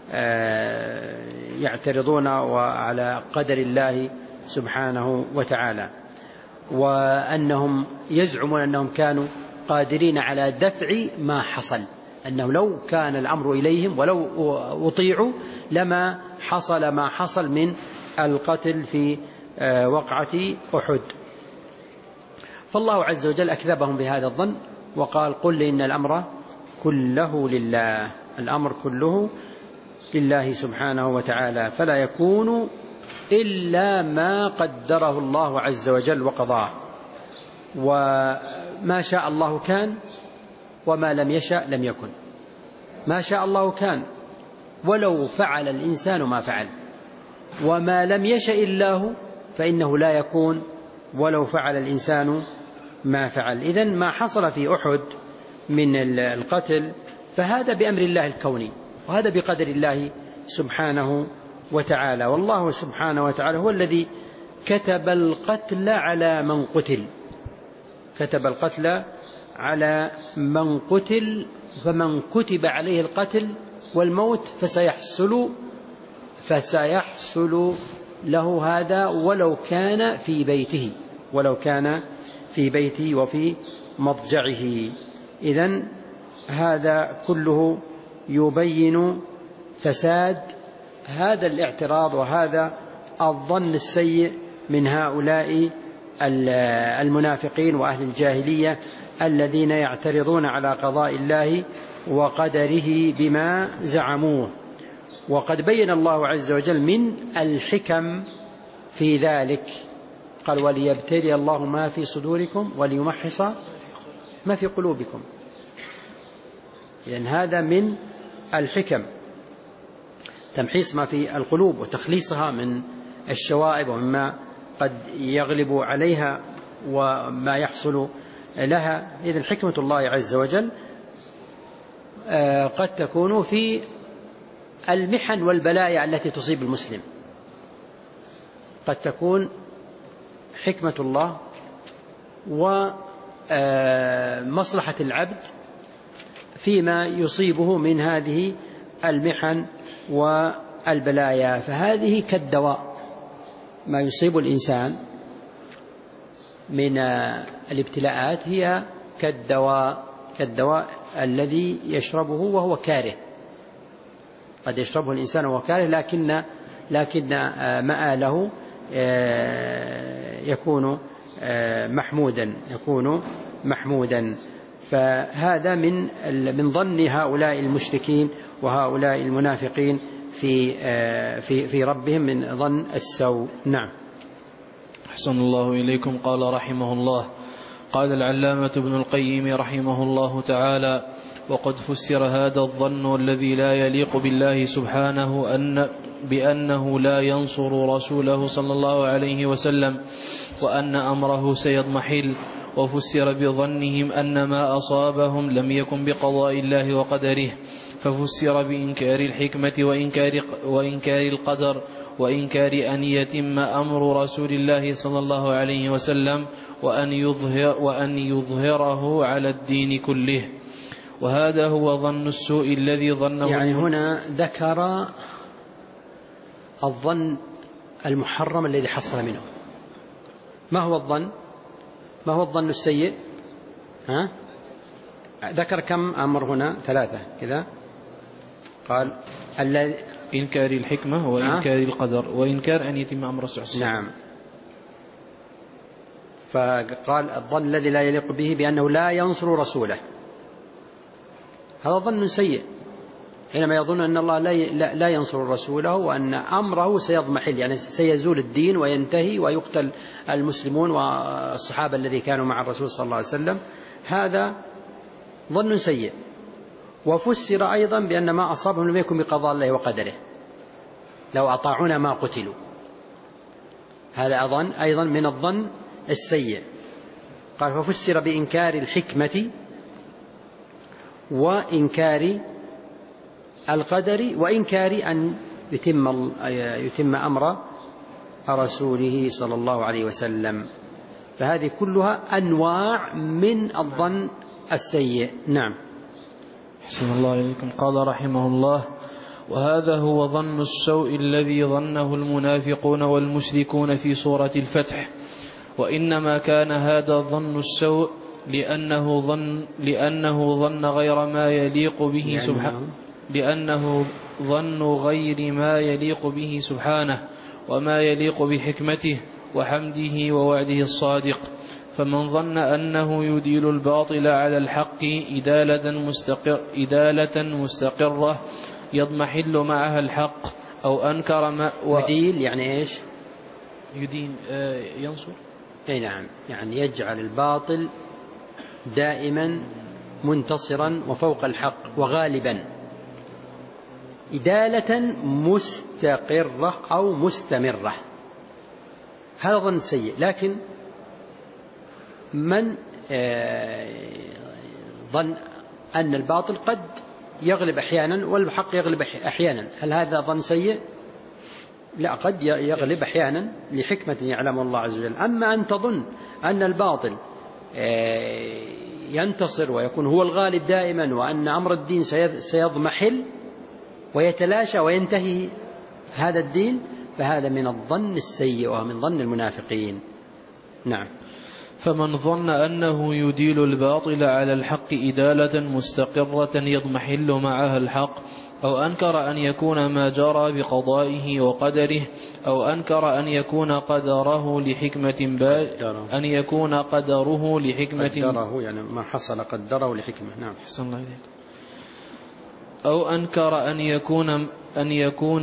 يعترضون على قدر الله سبحانه وتعالى، وأنهم يزعمون أنهم كانوا قادرين على دفع ما حصل، أنه لو كان الأمر إليهم ولو أطيعوا لما حصل ما حصل من القتل في وقعة أحد. فالله عز وجل أكذبهم بهذا الظن وقال: قل إن الأمر كله لله، الأمر كله لله سبحانه وتعالى، فلا يكون إلا ما قدره الله عز وجل وقضاه، وما شاء الله كان وما لم يشأ لم يكن. ما شاء الله كان ولو فعل الإنسان ما فعل، وما لم يشأ الله فإنه لا يكون ولو فعل الإنسان ما فعل. إذن ما حصل في أحد من القتل فهذا بأمر الله الكوني، وهذا بقدر الله سبحانه وتعالى. والله سبحانه وتعالى هو الذي كتب القتل على من قتل، كتب القتل على من قتل فمن كتب عليه القتل والموت فسيحصل فسيحصل له هذا ولو كان في بيته ولو كان في بيته وفي مضجعه. إذن هذا كله يبين فساد هذا الاعتراض وهذا الظن السيء من هؤلاء المنافقين وأهل الجاهلية الذين يعترضون على قضاء الله وقدره بما زعموه. وقد بين الله عز وجل من الحكم في ذلك، قال وليبتلي الله ما في صدوركم وليمحص ما في قلوبكم. لأن هذا من الحكم، تمحيص ما في القلوب وتخليصها من الشوائب ومما قد يغلب عليها وما يحصل لها. إذن حكمة الله عز وجل قد تكون في المحن والبلايا التي تصيب المسلم، قد تكون حكمة الله ومصلحة العبد فيما يصيبه من هذه المحن والبلايا. فهذه كالدواء، ما يصيب الإنسان من الابتلاءات هي كالدواء كالدواء الذي يشربه وهو كاره. قد يشربه الإنسان وهو كاره لكن لكن مآله يكون محمودا يكون محمودا. فهذا من من ظن هؤلاء المشركين وهؤلاء المنافقين في في في ربهم من ظن السوء. نعم. أحسن الله إليكم. قال رحمه الله: قال العلامة ابن القيم رحمه الله تعالى: وقد فسر هذا الظن الذي لا يليق بالله سبحانه أن بأنه لا ينصر رسوله صلى الله عليه وسلم وأن أمره سيضمحل، وفسر بظنهم أن ما أصابهم لم يكن بقضاء الله وقدره، ففسر بإنكار الحكمة وإنكار, وإنكار القدر وإنكار أن يتم أمر رسول الله صلى الله عليه وسلم وأن, يظهر وأن يظهره على الدين كله. وهذا هو ظن السوء الذي ظنه. يعني هنا ذكر الظن المحرم الذي حصل منه. ما هو الظن؟ ما هو الظن السيء؟ ها؟ ذكر كم أمر هنا؟ ثلاثة كذا. قال الذي إنكار الحكمة وإنكار القدر وإنكار أن يتم أمر الرسول. نعم. فقال الظن الذي لا يليق به بأنه لا ينصر رسوله، هذا ظن سيء حينما يظن أن الله لا ينصر رسوله وأن أمره سيضمحل، يعني سيزول الدين وينتهي ويقتل المسلمون والصحابة الذي كانوا مع الرسول صلى الله عليه وسلم. هذا ظن سيء. وفسر أيضا بأن ما أصابهم لم يكن بقضاء الله وقدره، لو أطاعونا ما قتلوا. هذا أظن أيضا من الظن السيء. قال ففسر بإنكار الحكمة وإنكار القدر وإنكار أن يتم, يتم أمر رسوله صلى الله عليه وسلم. فهذه كلها أنواع من الظن السيء. نعم. حسن الله إليكم. قال رحمه الله: وهذا هو ظن السوء الذي ظنه المنافقون والمشركون في سورة الفتح. وإنما كان هذا ظن السوء لأنه ظن, لأنه ظن غير ما يليق به سبحانه لأنه ظن غير ما يليق به سبحانه وما يليق بحكمته وحمده ووعده الصادق. فمن ظن أنه يديل الباطل على الحق إدالة, مستقر إدالة مستقرة يضمحل معها الحق أو أنكر ما و... يديل يعني إيش؟ يدين آه ينصر. أي نعم، يعني يجعل الباطل دائما منتصرا وفوق الحق وغالبا، إدالة مستقرة أو مستمرة. هذا ظن سيء. لكن من ظن أن الباطل قد يغلب أحيانا والحق يغلب أحيانا، هل هذا ظن سيء؟ لا، قد يغلب أحيانا لحكمة يعلم الله عز وجل. أما أن تظن أن الباطل ينتصر ويكون هو الغالب دائما، وأن أمر الدين سيضمحل ويتلاشى وينتهي هذا الدين، فهذا من الظن السيء ومن ظن المنافقين. نعم. فمن ظن أنه يديل الباطل على الحق إدالة مستقرة يضمحل معها الحق، أو أنكر أن يكون ما جرى بقضائه وقدره، أو أنكر أن يكون قدره لحكمة بال أن يكون قدره لحكمة قدره يعني ما حصل قدره لحكمة. نعم. حسن الله إليك. أو أنكر أن يكون أن يكون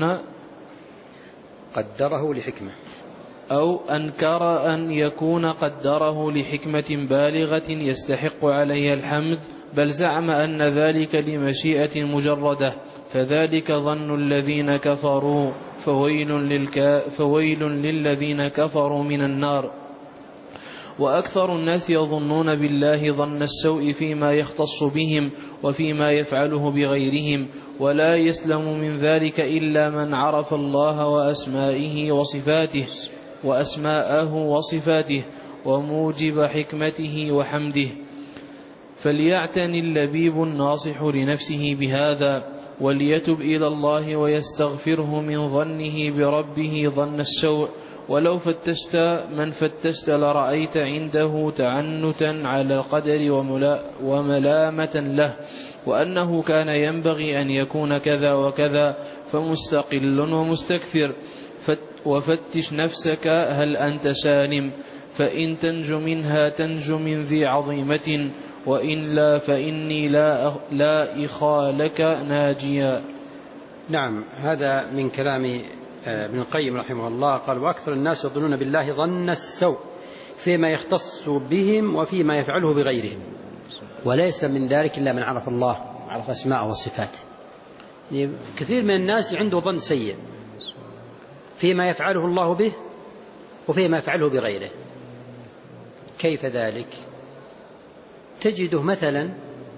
قدره لحكمة أو أنكر أن يكون قدره لحكمة بالغة يستحق عليها الحمد، بل زعم أن ذلك لمشيئة مجردة، فذلك ظن الذين كفروا، فويل, للك فويل للذين كفروا من النار. وأكثر الناس يظنون بالله ظن السوء فيما يختص بهم وفيما يفعله بغيرهم، ولا يسلم من ذلك إلا من عرف الله وأسمائه وصفاته وأسماءه وصفاته وموجب حكمته وحمده. فليعتني اللبيب الناصح لنفسه بهذا، وليتب إلى الله ويستغفره من ظنه بربه ظن السوء. ولو فتشت من فتشت لرأيت عنده تعنتا على القدر وملامة له، وأنه كان ينبغي أن يكون كذا وكذا، فمستقل ومستكثر. وفتش نفسك هل أنت سالم، فإن تنج منها تنج من ذي عظيمة، وإن لا فإني لا, لا إخالك ناجيا. نعم. هذا من كلام ابن القيم رحمه الله. قال: وأكثر الناس يظنون بالله ظن السوء فيما يختص بهم وفيما يفعله بغيرهم، وليس من ذلك إلا من عرف الله عرف أسماءه وصفاته. يعني كثير من الناس عنده ظن سيء فيما يفعله الله به وفيما يفعله بغيره. كيف ذلك؟ تجده مثلا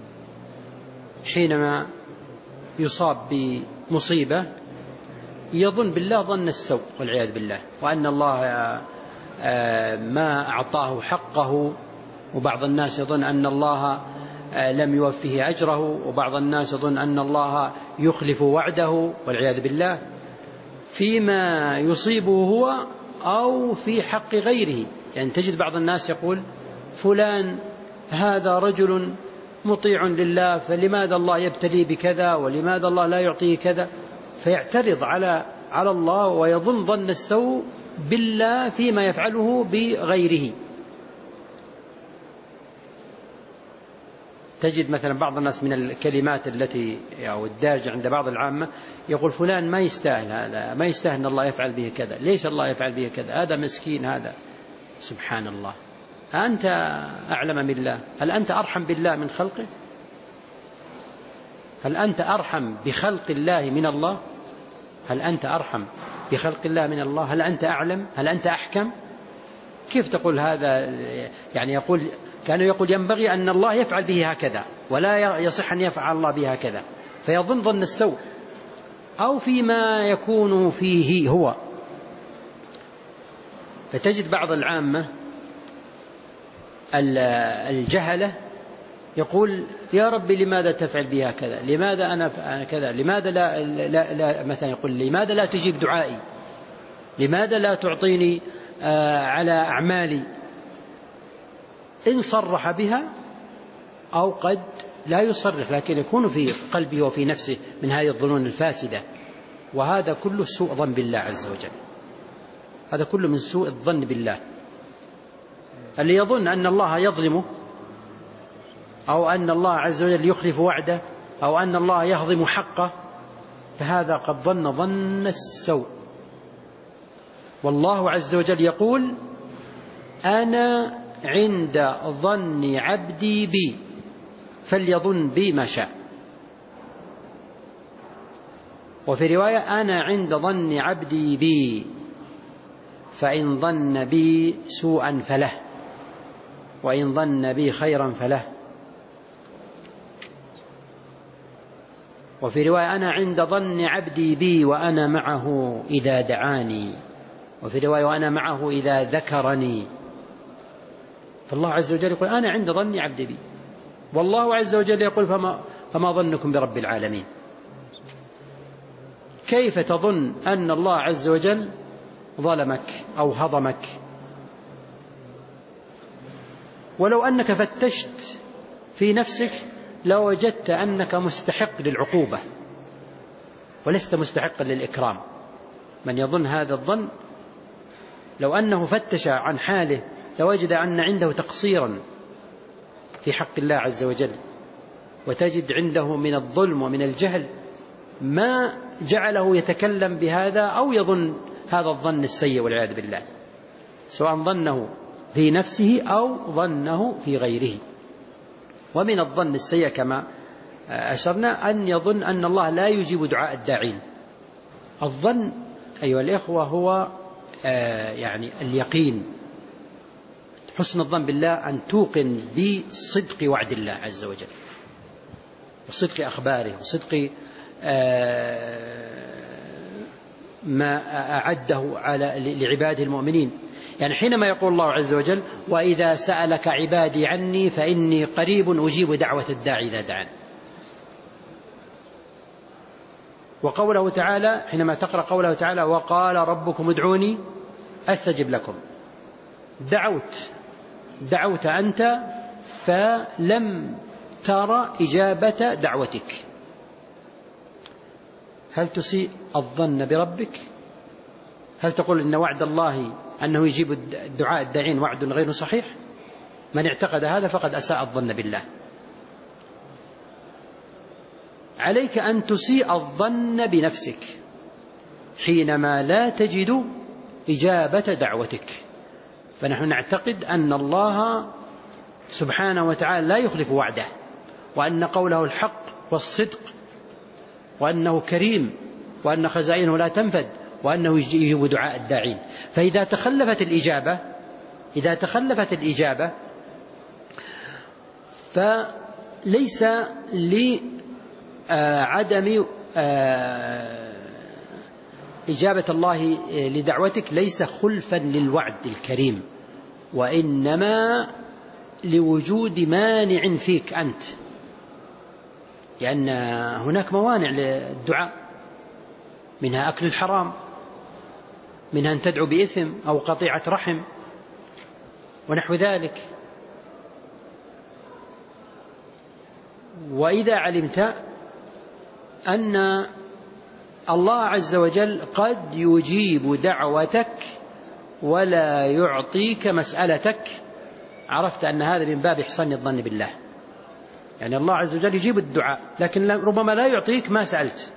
حينما يصاب بمصيبة يظن بالله ظن السوء والعياذ بالله، وأن الله ما أعطاه حقه، وبعض الناس يظن أن الله لم يوفيه أجره، وبعض الناس يظن أن الله يخلف وعده والعياذ بالله، فيما يصيبه هو أو في حق غيره. يعني تجد بعض الناس يقول: فلان هذا رجل مطيع لله، فلماذا الله يبتلي بكذا، ولماذا الله لا يعطيه كذا، فيعترض على على الله ويظن ظن السوء بالله فيما يفعله بغيره. تجد مثلا بعض الناس من الكلمات التي أو الدارجة عند بعض العامة يقول: فلان ما يستاهل هذا، ما يستاهل أن الله يفعل به كذا، ليش الله يفعل به كذا، هذا مسكين هذا. سبحان الله، أنت أعلم بالله؟ هل أنت أرحم بالله من خلقه؟ هل أنت أرحم بخلق الله من الله؟ هل أنت أرحم بخلق الله من الله؟ هل أنت أعلم؟ هل أنت أحكم؟ كيف تقول هذا؟ يعني يقول كانوا يقول ينبغي أن الله يفعل به هكذا، ولا يصح أن يفعل الله به هكذا، فيظن ظن السوء أو فيما يكون فيه هو. فتجد بعض العامة الجهلة يقول: يا رب لماذا تفعل بها كذا، لماذا أنا كذا، لماذا لا, لا, لا مثلا يقول: لماذا لا تجيب دعائي، لماذا لا تعطيني آه على أعمالي. إن صرح بها أو قد لا يصرح، لكن يكون في قلبه وفي نفسه من هذه الظنون الفاسدة، وهذا كله سوء ظن بالله عز وجل. هذا كله من سوء الظن بالله. اللي يظن أن الله يظلمه، أو أن الله عز وجل يخلف وعده، أو أن الله يهضم حقه، فهذا قد ظن ظن السوء. والله عز وجل يقول: أنا عند ظن عبدي بي فليظن بي ما شاء. وفي رواية: أنا عند ظن عبدي بي فإن ظن بي سوءا فله، وإن ظن بي خيرا فله. وفي رواية: أنا عند ظن عبدي بي وأنا معه إذا دعاني. وفي رواية: وأنا معه إذا ذكرني. فالله عز وجل يقول: أنا عند ظن عبدي بي، والله عز وجل يقول فما, فما ظنكم برب العالمين. كيف تظن أن الله عز وجل ظلمك أو هضمك؟ ولو أنك فتشت في نفسك لوجدت أنك مستحق للعقوبة ولست مستحقا للإكرام. من يظن هذا الظن لو أنه فتش عن حاله لوجد أن عنده تقصيرا في حق الله عز وجل، وتجد عنده من الظلم ومن الجهل ما جعله يتكلم بهذا أو يظن هذا الظن السيء والعياذ بالله، سواء ظنه في نفسه أو ظنه في غيره. ومن الظن السيء كما أشرنا أن يظن أن الله لا يجيب دعاء الداعين. الظن أيها الإخوة هو آه يعني اليقين، حسن الظن بالله أن توقن بصدق وعد الله عز وجل وصدق أخباره وصدق آه ما أعده على لعباده المؤمنين. يعني حينما يقول الله عز وجل وإذا سألك عبادي عني فإني قريب أجيب دعوة الداعي إذا دعان. وقوله تعالى حينما تقرأ قوله تعالى وقال ربكم ادعوني أستجب لكم، دعوت دعوت أنت فلم ترى إجابة دعوتك. هل تسيء الظن بربك؟ هل تقول إن وعد الله أنه يجيب الدعاء الداعين وعد غير صحيح؟ من اعتقد هذا فقد أساء الظن بالله. عليك أن تسيء الظن بنفسك حينما لا تجد إجابة دعوتك. فنحن نعتقد أن الله سبحانه وتعالى لا يخلف وعده، وأن قوله الحق والصدق، وأنه كريم، وأن خزائنه لا تنفد، وأنه يجيب دعاء الداعين. فإذا تخلفت الإجابة إذا تخلفت الإجابة فليس لعدم إجابة الله لدعوتك ليس خلفا للوعد الكريم، وإنما لوجود مانع فيك أنت، لأن هناك موانع للدعاء، منها أكل الحرام، منها أن تدعو بإثم أو قطيعة رحم ونحو ذلك. وإذا علمت أن الله عز وجل قد يجيب دعوتك ولا يعطيك مسألتك، عرفت أن هذا من باب إحسان الظن بالله. يعني الله عز وجل يجيب الدعاء لكن ربما لا يعطيك ما سألت.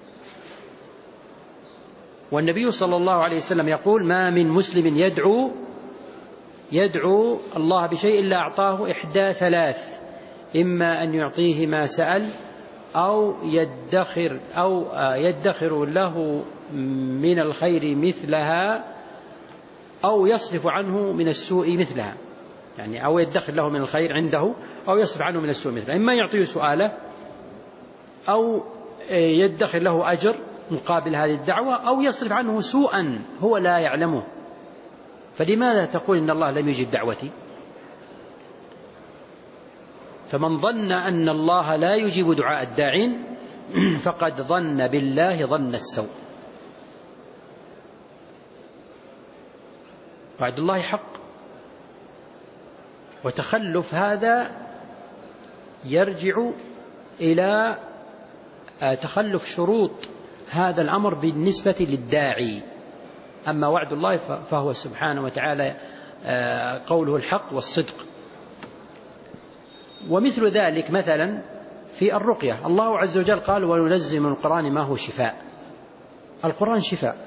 والنبي صلى الله عليه وسلم يقول ما من مسلم يدعو يدعو الله بشيء إلا أعطاه إحدى ثلاث، إما أن يعطيه ما سأل أو يدخر أو يدخر له من الخير مثلها أو يصرف عنه من السوء مثلها. يعني أو يدخر له من الخير عنده أو يصرف عنه من السوء مثلها، إما يعطيه سؤاله أو يدخر له أجر مقابل هذه الدعوة أو يصرف عنه سوءا هو لا يعلمه. فلماذا تقول إن الله لم يجب دعوتي؟ فمن ظن أن الله لا يجيب دعاء الداعين فقد ظن بالله ظن السوء. وعد الله حق، وتخلف هذا يرجع إلى تخلف شروط هذا الأمر بالنسبة للداعي. أما وعد الله فهو سبحانه وتعالى قوله الحق والصدق. ومثل ذلك مثلا في الرقية، الله عز وجل قال وننزل من القرآن ما هو شفاء. القرآن شفاء،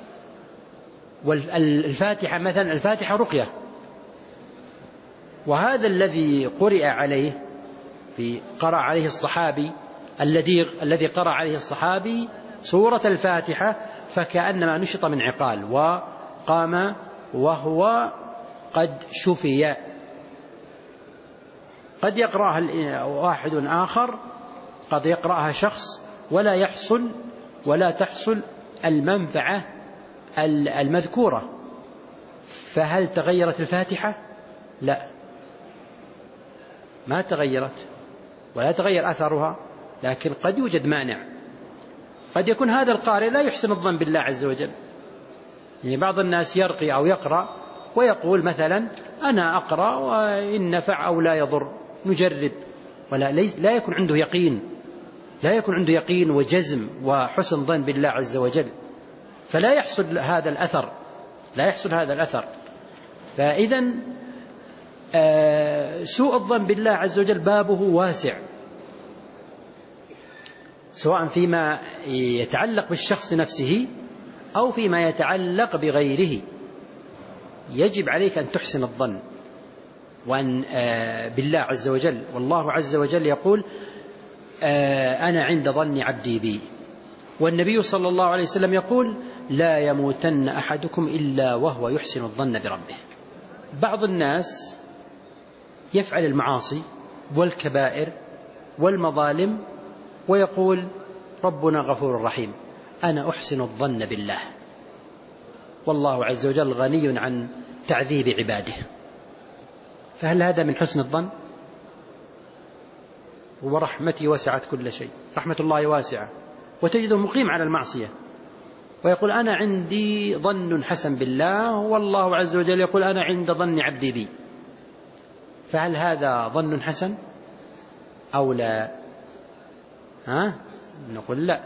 والفاتحة مثلا الفاتحة رقية. وهذا الذي قرئ عليه في قرأ عليه الصحابي الذي الذي قرأ عليه الصحابي سورة الفاتحة فكأنما نشط من عقال وقام وهو قد شفي. قد يقرأها واحد آخر، قد يقرأها شخص ولا يحصل ولا تحصل المنفعة المذكورة. فهل تغيرت الفاتحة؟ لا، ما تغيرت. ولا يتغير أثرها، لكن قد يوجد مانع. قد يكون هذا القارئ لا يحسن الظن بالله عز وجل. يعني بعض الناس يرقي أو يقرأ ويقول مثلا أنا أقرأ وإن نفع أو لا يضر، نجرب، ولا لا يكون عنده يقين، لا يكون عنده يقين وجزم وحسن ظن بالله عز وجل، فلا يحصل هذا الأثر، لا يحصل هذا الأثر. فإذا آه سوء الظن بالله عز وجل بابه واسع، سواء فيما يتعلق بالشخص نفسه أو فيما يتعلق بغيره. يجب عليك أن تحسن الظن وأن آه بالله عز وجل. والله عز وجل يقول آه أنا عند ظن عبدي بي، والنبي صلى الله عليه وسلم يقول لا يموتن أحدكم إلا وهو يحسن الظن بربه. بعض الناس يفعل المعاصي والكبائر والمظالم ويقول ربنا غفور رحيم، أنا أحسن الظن بالله، والله عز وجل غني عن تعذيب عباده. فهل هذا من حسن الظن؟ ورحمتي وسعت كل شيء، رحمة الله واسعة، وتجده مقيم على المعصية ويقول أنا عندي ظن حسن بالله، والله عز وجل يقول أنا عند ظن عبدي بي. فهل هذا ظن حسن أو لا؟ ها؟ نقول لا.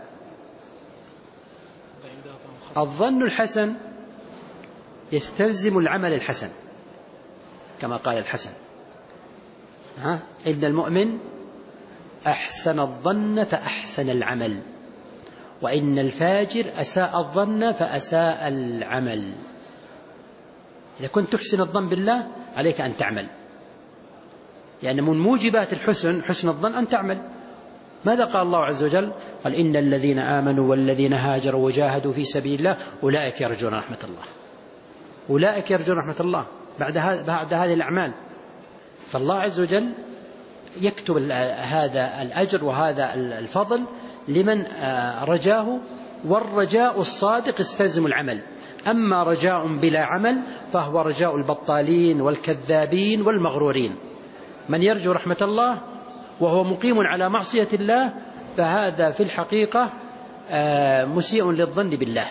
الظن الحسن يستلزم العمل الحسن، كما قال الحسن ها؟ إن المؤمن أحسن الظن فأحسن العمل، وإن الفاجر أساء الظن فأساء العمل. إذا كنت تحسن الظن بالله عليك أن تعمل، لأن من موجبات الحسن حسن الظن أن تعمل. ماذا قال الله عز وجل؟ قال إن الذين آمنوا والذين هاجروا وجاهدوا في سبيل الله أولئك يرجون رحمة الله، أولئك يرجون رحمة الله بعد بعد هذه الأعمال. فالله عز وجل يكتب هذا الأجر وهذا الفضل لمن رجاه، والرجاء الصادق يستلزم العمل. أما رجاء بلا عمل فهو رجاء البطالين والكذابين والمغرورين. من يرجو رحمة الله وهو مقيم على معصية الله فهذا في الحقيقة مسيء للظن بالله.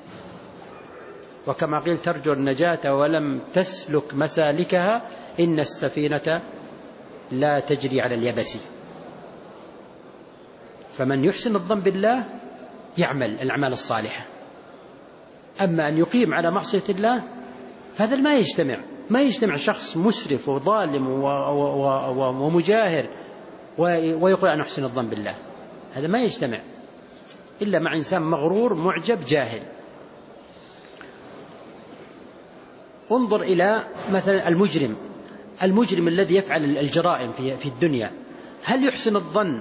وكما قيل ترجو النجاة ولم تسلك مسالكها إن السفينة لا تجري على اليبس. فمن يحسن الظن بالله يعمل الأعمال الصالحة. أما أن يقيم على معصية الله فهذا ما يجتمع، ما يجتمع شخص مسرف وظالم ومجاهر ويقول أنا أحسن الظن بالله، هذا ما يجتمع إلا مع إنسان مغرور معجب جاهل. انظر إلى مثلا المجرم، المجرم الذي يفعل الجرائم في الدنيا، هل يحسن الظن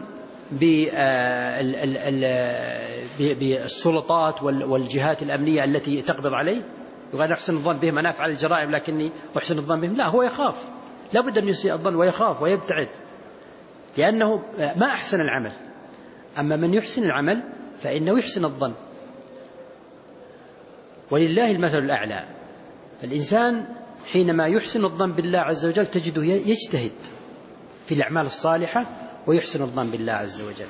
بالسلطات والجهات الأمنية التي تقبض عليه؟ يقول أحسن الظن بهم، أنا أفعل الجرائم لكني أحسن الظن بهم؟ لا، هو يخاف، لا بد أن يسيء الظن ويخاف ويبتعد لأنه ما أحسن العمل. أما من يحسن العمل فإنه يحسن الظن، ولله المثل الأعلى. فالإنسان حينما يحسن الظن بالله عز وجل تجده يجتهد في الأعمال الصالحة ويحسن الظن بالله عز وجل.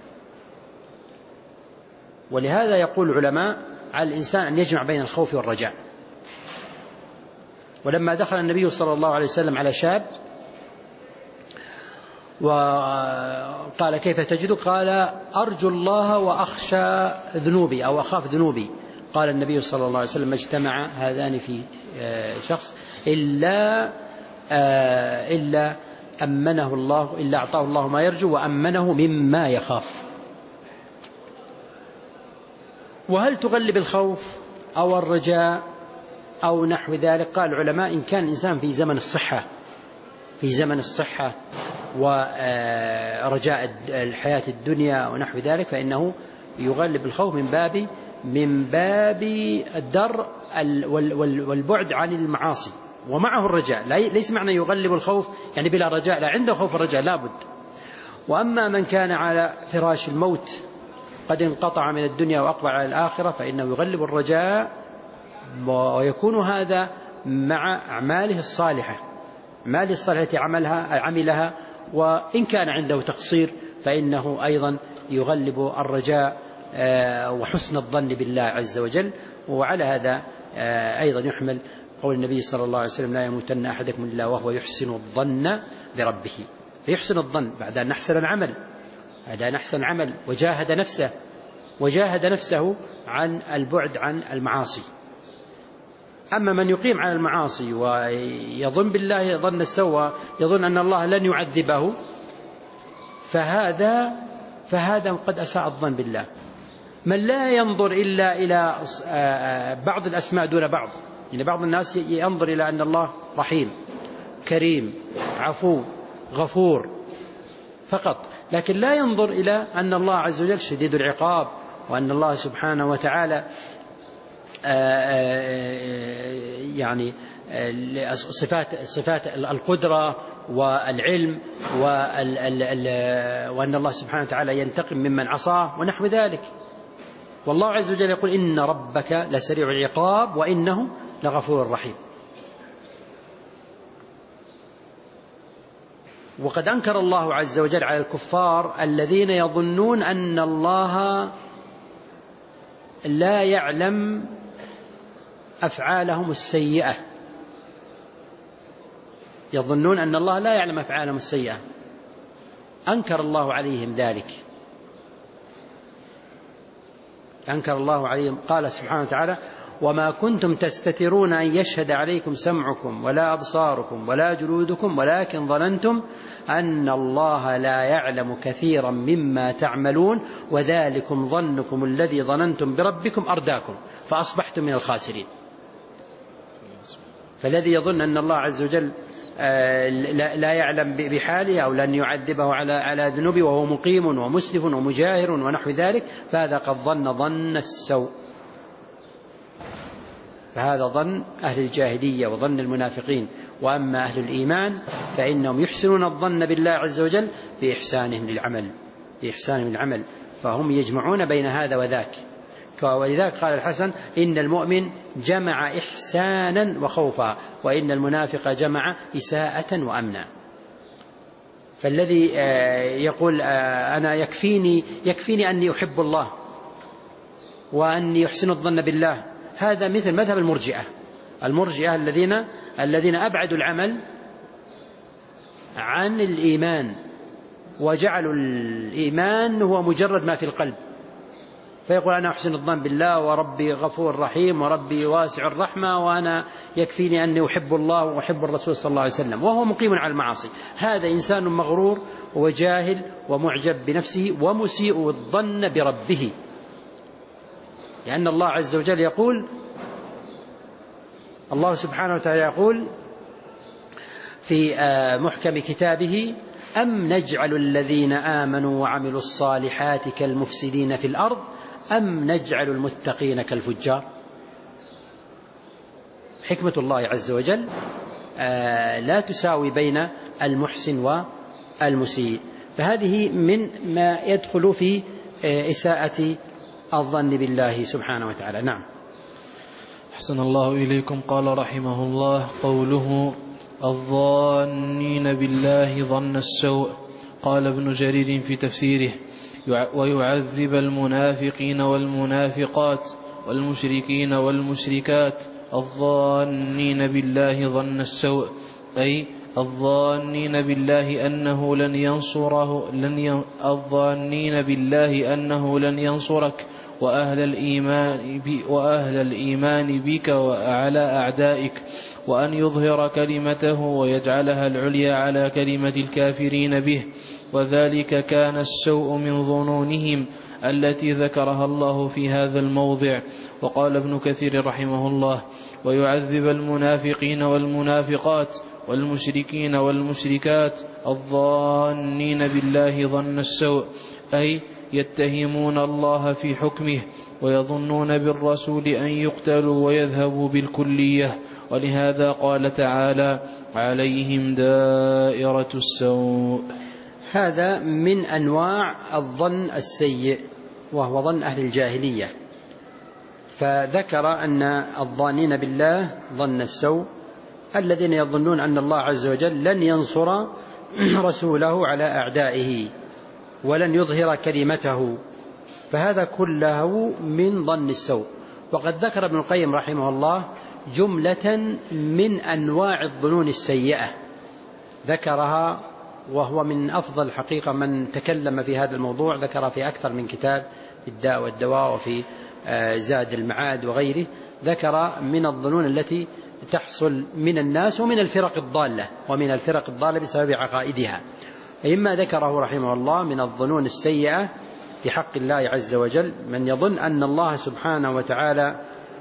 ولهذا يقول العلماء على الإنسان أن يجمع بين الخوف والرجاء. ولما دخل النبي صلى الله عليه وسلم على شاب وقال كيف تجد؟ قال أرجو الله وأخشى ذنوبي أو أخاف ذنوبي. قال النبي صلى الله عليه وسلم ما اجتمع هذان في شخص إلا إلا أمنه الله، إلا أعطاه الله ما يرجو وأمنه مما يخاف. وهل تغلب الخوف أو الرجاء أو نحو ذلك؟ قال العلماء إن كان الإنسان في زمن الصحة، في زمن الصحة ورجاء الحياة الدنيا ونحو ذلك فإنه يغلب الخوف من باب من باب الدر والبعد عن المعاصي، ومعه الرجاء. ليس معنى يغلب الخوف يعني بلا رجاء، لا، عنده خوف الرجاء لابد. وأما من كان على فراش الموت قد انقطع من الدنيا وأقبل على الآخرة فإنه يغلب الرجاء، ويكون هذا مع أعماله الصالحة، أعماله الصالحة عملها عملها وإن كان عنده تقصير فإنه أيضا يغلب الرجاء وحسن الظن بالله عز وجل. وعلى هذا أيضا يحمل قول النبي صلى الله عليه وسلم: لا يموتن أحدكم إلا وهو يحسن الظن بربه. فيحسن الظن بعد أن أحسن العمل، بعد أن أحسن العمل وجاهد نفسه وجاهد نفسه عن البعد عن المعاصي. أما من يقيم على المعاصي ويظن بالله ظن السوء، يظن أن الله لن يعذبه، فهذا فهذا قد أساء الظن بالله. من لا ينظر إلا إلى بعض الأسماء دون بعض، يعني بعض الناس ينظر إلى أن الله رحيم كريم عفو غفور فقط، لكن لا ينظر إلى أن الله عز وجل شديد العقاب، وأن الله سبحانه وتعالى يعني صفات صفات القدرة والعلم، وأن الله سبحانه وتعالى ينتقم ممن عصاه ونحو ذلك. والله عز وجل يقول: إن ربك لسريع العقاب وإنه لغفور رحيم. وقد أنكر الله عز وجل على الكفار الذين يظنون أن الله لا يعلم أفعالهم السيئة، يظنون أن الله لا يعلم أفعالهم السيئة، أنكر الله عليهم ذلك، أنكر الله عليهم. قال سبحانه وتعالى: وما كنتم تستترون أن يشهد عليكم سمعكم ولا أبصاركم ولا جلودكم ولكن ظننتم أن الله لا يعلم كثيرا مما تعملون وذلكم ظنكم الذي ظننتم بربكم أرداكم فأصبحتم من الخاسرين. فالذي يظن أن الله عز وجل لا يعلم بحاله أو لن يعذبه على ذنوبه وهو مقيم ومسلف ومجاهر ونحو ذلك، فهذا قد ظن ظن السوء، فهذا ظن أهل الجاهلية وظن المنافقين. وأما أهل الإيمان فإنهم يحسنون الظن بالله عز وجل بإحسانهم للعمل بإحسانهم للعمل فهم يجمعون بين هذا وذاك. ولذلك قال الحسن: إن المؤمن جمع إحسانا وخوفا وإن المنافق جمع إساءة وأمنا. فالذي يقول أنا يكفيني يكفيني أني أحب الله وأني يحسن الظن بالله، هذا مثل مذهب المرجئة المرجئة الذين الذين أبعدوا العمل عن الإيمان وجعلوا الإيمان هو مجرد ما في القلب، فيقول أنا أحسن الظن بالله وربي غفور رحيم وربي واسع الرحمة وأنا يكفيني أني أحب الله وأحب الرسول صلى الله عليه وسلم، وهو مقيم على المعاصي. هذا إنسان مغرور وجاهل ومعجب بنفسه ومسيء الظن بربه، لأن الله عز وجل يقول الله سبحانه وتعالى يقول في محكم كتابه: أم نجعل الذين آمنوا وعملوا الصالحات كالمفسدين في الأرض أم نجعل المتقين كالفجار. حكمة الله عز وجل لا تساوي بين المحسن والمسيء، فهذه من ما يدخل في إساءة الظن بالله سبحانه وتعالى. نعم. أحسن الله إليكم. قال رحمه الله: قوله الظانين بالله ظن السوء. قال ابن جرير في تفسيره: ويعذب المنافقين والمنافقات والمشركين والمشركات الظانين بالله ظن السوء، أي الظانين بالله أنه لن ينصره لن ين... الظانين بالله أنه لن ينصرك وأهل الإيمان, ب... وأهل الإيمان بك وعلى أعدائك، وأن يظهر كلمته ويجعلها العليا على كلمة الكافرين به، وذلك كان السوء من ظنونهم التي ذكرها الله في هذا الموضع. وقال ابن كثير رحمه الله: ويعذب المنافقين والمنافقات والمشركين والمشركات الظانين بالله ظن السوء، أي يتهمون الله في حكمه ويظنون بالرسول أن يقتلوا ويذهبوا بالكلية. ولهذا قال تعالى: عليهم دائرة السوء. هذا من أنواع الظن السيء وهو ظن أهل الجاهلية، فذكر أن الظانين بالله ظن السوء الذين يظنون أن الله عز وجل لن ينصر رسوله على أعدائه ولن يظهر كلمته، فهذا كله من ظن السوء. وقد ذكر ابن القيم رحمه الله جملة من أنواع الظنون السيئة ذكرها، وهو من أفضل حقيقة من تكلم في هذا الموضوع، ذكر في أكثر من كتاب، الداء والدواء وفي زاد المعاد وغيره، ذكر من الظنون التي تحصل من الناس ومن الفرق الضالة ومن الفرق الضالة بسبب عقائدها. إما ذكره رحمه الله من الظنون السيئة في حق الله عز وجل من يظن أن الله سبحانه وتعالى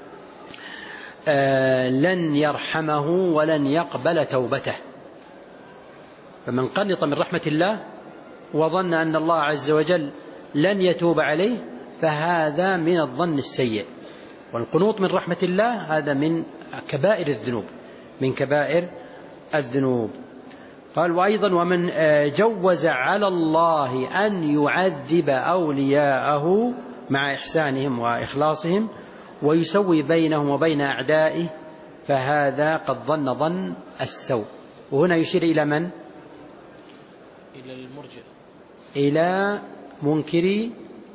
لن يرحمه ولن يقبل توبته، فمن قنط من رحمة الله وظن أن الله عز وجل لن يتوب عليه فهذا من الظن السيء. والقنوط من رحمة الله هذا من كبائر الذنوب من كبائر الذنوب. قال: وأيضا ومن جوز على الله أن يعذب أولياءه مع إحسانهم وإخلاصهم ويسوي بينهم وبين أعدائه فهذا قد ظن ظن السوء. وهنا يشير إلى من؟ إلى المرجئة، إلى منكري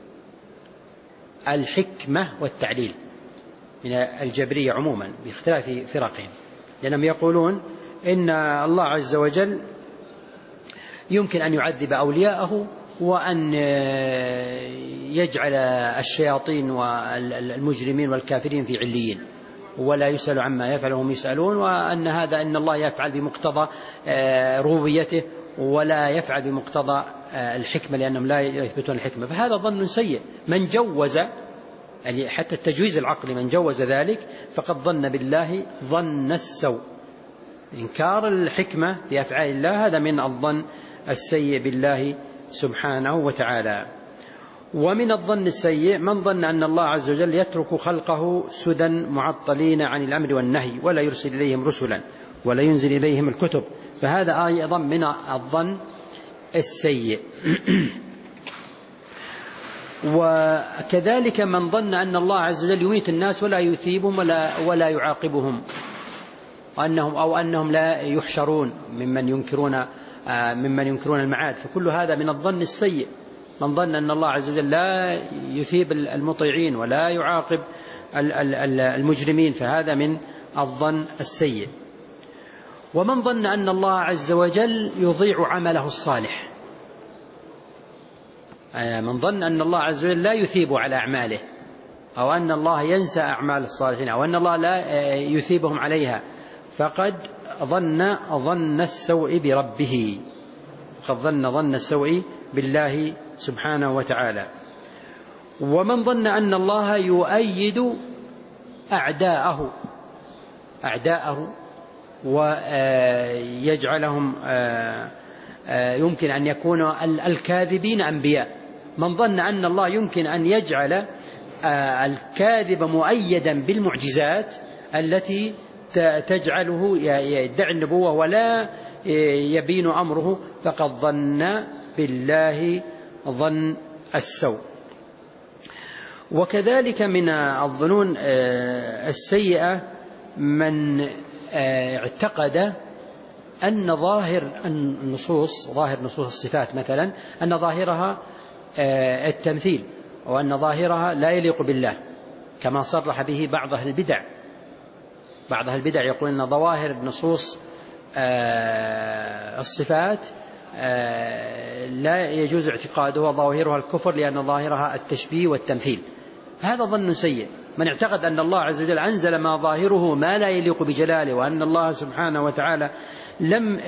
الحكمة والتعليل من الجبرية عموما باختلاف فرقهم، لأنهم يقولون إن الله عز وجل يمكن أن يعذب أولياءه وأن يجعل الشياطين والمجرمين والكافرين في عليين ولا يسأل عما يفعل وهم يسألون، وأن هذا أن الله يفعل بمقتضى ربوبيته ولا يفعل بمقتضى الحكمة لأنهم لا يثبتون الحكمة. فهذا ظن سيء. من جوز يعني حتى التجويز العقلي من جوز ذلك فقد ظن بالله ظن السوء. إنكار الحكمة بأفعال الله هذا من الظن السيء بالله سبحانه وتعالى. ومن الظن السيء من ظن أن الله عز وجل يترك خلقه سدى معطلين عن الأمر والنهي ولا يرسل إليهم رسلا ولا ينزل إليهم الكتب، فهذا أيضا من الظن السيء. وكذلك من ظن أن الله عز وجل يميت الناس ولا يثيبهم ولا, ولا يعاقبهم، وأنهم أو أنهم لا يحشرون ممن ينكرون ممن ينكرون المعاد، فكل هذا من الظن السيء. من ظن أن الله عز وجل لا يثيب المطيعين ولا يعاقب المجرمين فهذا من الظن السيء. ومن ظن أن الله عز وجل يضيع عمله الصالح، من ظن أن الله عز وجل لا يثيب على أعماله أو أن الله ينسى أعمال الصالحين أو أن الله لا يثيبهم عليها فقد ظن ظن السوء بربه، قد ظن ظن السوء بالله سبحانه وتعالى. ومن ظن أن الله يؤيد أعداءه أعداءه ويجعلهم يمكن أن يكونوا الكاذبين أنبياء، من ظن أن الله يمكن أن يجعل الكاذب مؤيدا بالمعجزات التي تجعله يدعي النبوة ولا يبين أمره فقد ظن بالله ظن السوء. وكذلك من الظنون السيئة من اعتقد أن ظاهر النصوص ظاهر نصوص الصفات مثلا أن ظاهرها التمثيل وأن ظاهرها لا يليق بالله، كما صرح به بعض أهل البدع. بعض أهل البدع يقول أن ظواهر النصوص الصفات لا يجوز اعتقاده وظاهرها الكفر لأن ظاهرها التشبيه والتمثيل. هذا ظن سيء. من اعتقد أن الله عز وجل أنزل ما ظاهره ما لا يليق بجلاله وأن الله سبحانه وتعالى لم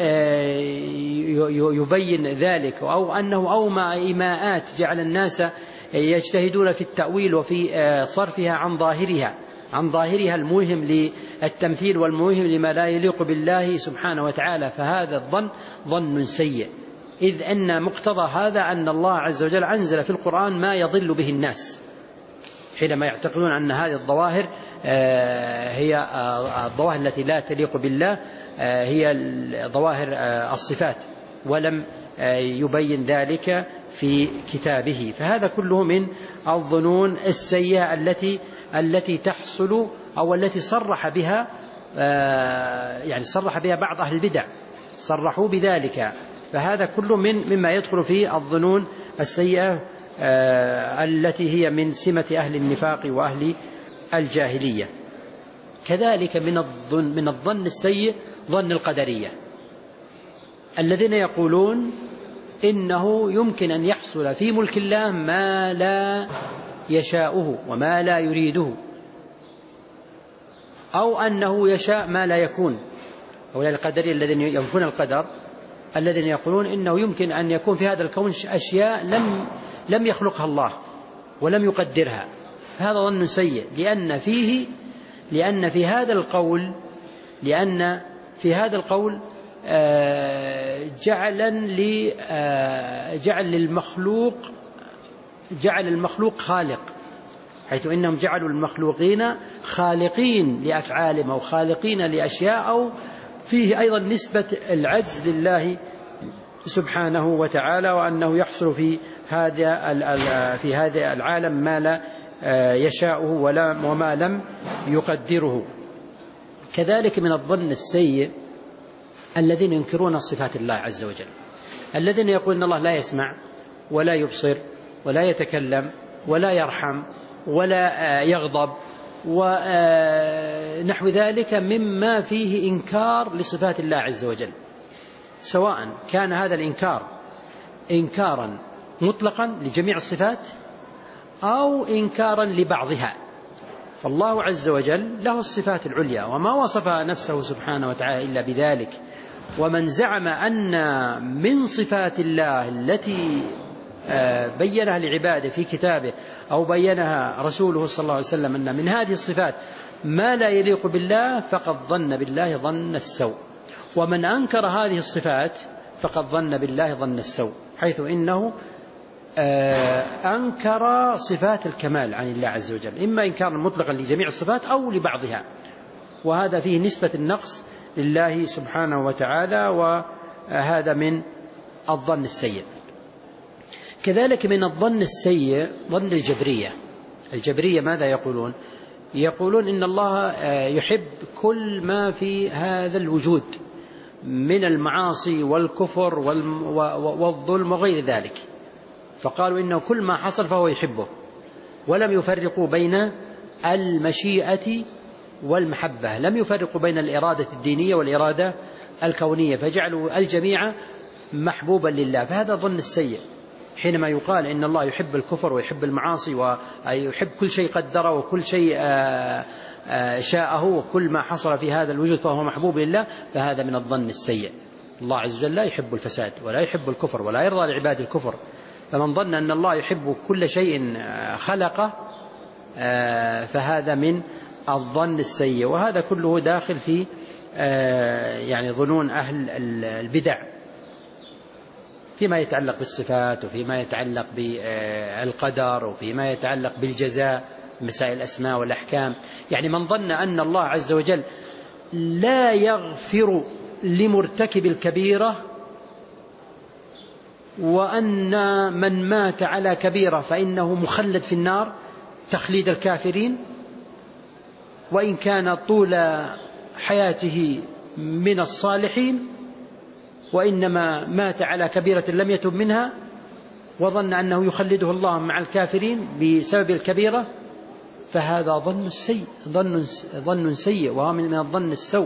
يبين ذلك أو أنه أومأ إيماءات جعل الناس يجتهدون في التأويل وفي صرفها عن ظاهرها عن ظاهرها الموهم للتمثيل والموهم لما لا يليق بالله سبحانه وتعالى، فهذا الظن ظن سيء، إذ أن مقتضى هذا أن الله عز وجل أنزل في القرآن ما يضل به الناس حينما يعتقدون أن هذه الظواهر هي الظواهر التي لا تليق بالله هي ظواهر الصفات ولم يبين ذلك في كتابه. فهذا كله من الظنون السيئة التي التي تحصل أو التي صرح بها يعني صرح بها بعض أهل البدع، صرحوا بذلك فهذا كله من مما يدخل في الظنون السيئة التي هي من سمة أهل النفاق وأهل الجاهلية. كذلك من الظن من الظن السيء ظن القدرية الذين يقولون إنه يمكن أن يحصل في ملك الله ما لا يشاؤه وما لا يريده، أو أنه يشاء ما لا يكون. هؤلاء القدرية الذين ينفون القدر الذين يقولون إنه يمكن أن يكون في هذا الكون أشياء لم لم يخلقها الله ولم يقدرها، فهذا ظن سيء، لأن فيه لأن في هذا القول لأن في هذا القول جعلا جعل للمخلوق جعل المخلوق خالق، حيث إنهم جعلوا المخلوقين خالقين لأفعالهم أو خالقين لأشياء، أو فيه أيضا نسبة العجز لله سبحانه وتعالى، وأنه يحصل في هذا في هذا العالم ما لا يشاءه وما لم يقدره. كذلك من الظن السيء الذين ينكرون صفات الله عز وجل، الذين يقولون الله لا يسمع ولا يبصر ولا يتكلم ولا يرحم ولا يغضب ونحو ذلك مما فيه إنكار لصفات الله عز وجل، سواء كان هذا الإنكار إنكارا مطلقا لجميع الصفات أو إنكارا لبعضها. فالله عز وجل له الصفات العليا وما وصف نفسه سبحانه وتعالى إلا بذلك، ومن زعم أن من صفات الله التي بينها لعباده في كتابه أو بينها رسوله صلى الله عليه وسلم أن من هذه الصفات ما لا يليق بالله فقد ظن بالله ظن السوء، ومن أنكر هذه الصفات فقد ظن بالله ظن السوء، حيث إنه أنكر صفات الكمال عن الله عز وجل، إما إنكارا مطلقا لجميع الصفات أو لبعضها، وهذا فيه نسبة النقص لله سبحانه وتعالى، وهذا من الظن السيء. كذلك من الظن السيء ظن الجبرية. الجبرية ماذا يقولون؟ يقولون إن الله يحب كل ما في هذا الوجود من المعاصي والكفر والظلم وغير ذلك، فقالوا إنه كل ما حصل فهو يحبه، ولم يفرقوا بين المشيئة والمحبة، لم يفرقوا بين الإرادة الدينية والإرادة الكونية، فجعلوا الجميع محبوبا لله. فهذا ظن السيء حينما يقال إن الله يحب الكفر ويحب المعاصي ويحب كل شيء قدره وكل شيء شاءه وكل ما حصل في هذا الوجود فهو محبوب لله، فهذا من الظن السيء. الله عز وجل لا يحب الفساد ولا يحب الكفر ولا يرضى لعباد الكفر، فمن ظن أن الله يحب كل شيء خلقه فهذا من الظن السيء، وهذا كله داخل في يعني ظنون أهل البدع فيما يتعلق بالصفات وفيما يتعلق بالقدر وفيما يتعلق بالجزاء، مسائل الأسماء والأحكام. يعني من ظن أن الله عز وجل لا يغفر لمرتكب الكبيرة، وأن من مات على كبيرة فإنه مخلد في النار تخليد الكافرين، وإن كان طول حياته من الصالحين وإنما مات على كبيرة لم يتب منها، وظن أنه يخلده الله مع الكافرين بسبب الكبيرة، فهذا ظن سيء ظن ظن سيء وهو من الظن السوء،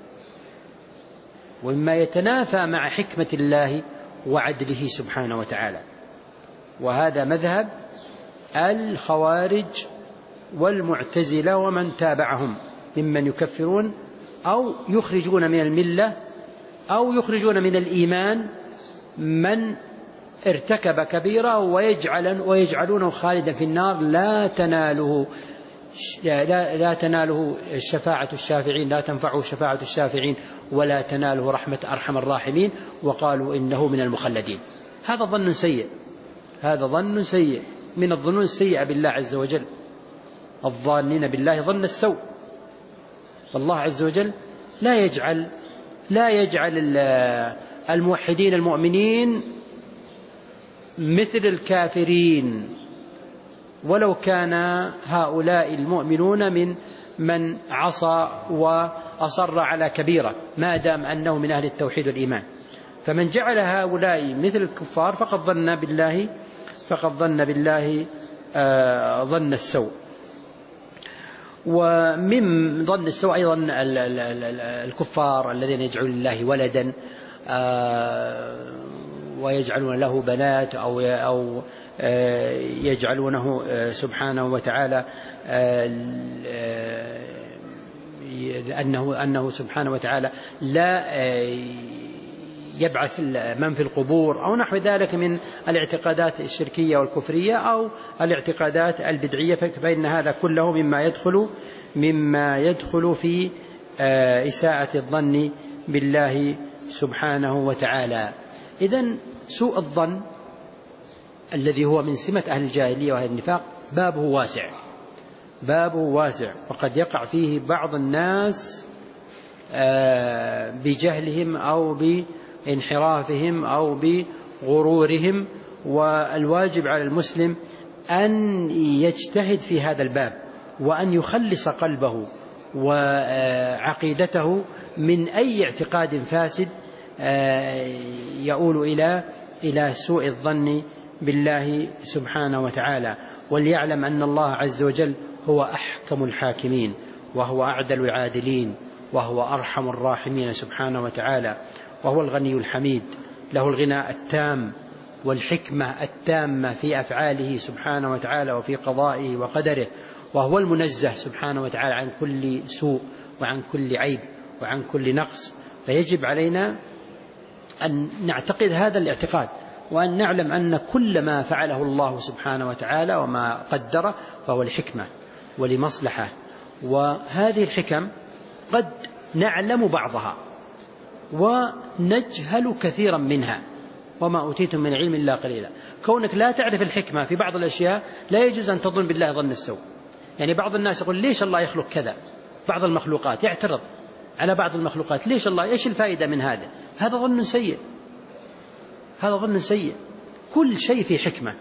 ومما يتنافى مع حكمة الله وعدله سبحانه وتعالى. وهذا مذهب الخوارج والمعتزلة ومن تابعهم ممن يكفرون أو يخرجون من الملة أو يخرجون من الإيمان من ارتكب كبيرة ويجعل ويجعلونه خالدا في النار لا تناله لا, لا تناله شفاعة الشافعين، لا تنفعه شفاعة الشافعين ولا تناله رحمة أرحم الراحمين، وقالوا إنه من المخلدين. هذا ظن سيء، هذا ظن سيء من الظنون السيئة بالله عز وجل، الظانين بالله ظن السوء. والله عز وجل لا يجعل لا يجعل الموحدين المؤمنين مثل الكافرين، ولو كان هؤلاء المؤمنون من من عصى وأصر على كبيرة، ما دام أنه من أهل التوحيد والإيمان. فمن جعل هؤلاء مثل الكفار فقد ظن بالله فقد ظن بالله آه ظن السوء. ومن ظن السوء أيضا الكفار الذين يجعلون لله ولدا آه ويجعلون له بنات أو أو يجعلونه سبحانه وتعالى أنه أنه سبحانه وتعالى لا يبعث من في القبور أو نحو ذلك من الاعتقادات الشركية والكفرية أو الاعتقادات البدعية، فإن هذا كله مما يدخل مما يدخل في إساءة الظن بالله سبحانه وتعالى. إذن سوء الظن الذي هو من سمة أهل الجاهلية وأهل النفاق بابه واسع بابه واسع وقد يقع فيه بعض الناس بجهلهم أو بانحرافهم أو بغرورهم، والواجب على المسلم أن يجتهد في هذا الباب وأن يخلص قلبه وعقيدته من أي اعتقاد فاسد يؤول إلى إلى سوء الظن بالله سبحانه وتعالى، وليعلم أن الله عز وجل هو أحكم الحاكمين وهو أعدل العادلين وهو أرحم الراحمين سبحانه وتعالى، وهو الغني الحميد له الغنى التام والحكمة التامة في أفعاله سبحانه وتعالى وفي قضائه وقدره، وهو المنزه سبحانه وتعالى عن كل سوء وعن كل عيب وعن كل نقص. فيجب علينا أن نعتقد هذا الاعتقاد وأن نعلم أن كل ما فعله الله سبحانه وتعالى وما قدر فهو الحكمة ولمصلحة، وهذه الحكم قد نعلم بعضها ونجهل كثيرا منها، وما أوتيتم من علم إلا قليلا. كونك لا تعرف الحكمة في بعض الأشياء لا يجوز أن تظن بالله ظن السوء. يعني بعض الناس يقول ليش الله يخلق كذا، بعض المخلوقات يعترض على بعض المخلوقات، ليش الله، إيش الفائدة من هذا؟ هذا ظن سيء هذا ظن سيء كل شيء في حكمة.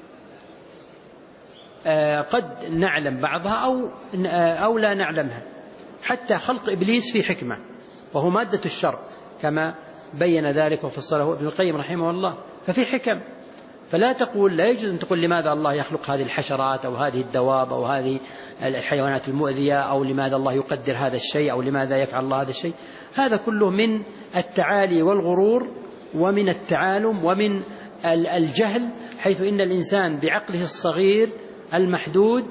آه قد نعلم بعضها أو, آه أو لا نعلمها. حتى خلق إبليس في حكمة وهو مادة الشر كما بين ذلك وفصله ابن القيم رحمه الله، ففي حكم. فلا تقول، لا يجوز أن تقول لماذا الله يخلق هذه الحشرات أو هذه الدواب أو هذه الحيوانات المؤذية أو لماذا الله يقدر هذا الشيء أو لماذا يفعل الله هذا الشيء. هذا كله من التعالي والغرور ومن التعالم ومن الجهل، حيث إن الإنسان بعقله الصغير المحدود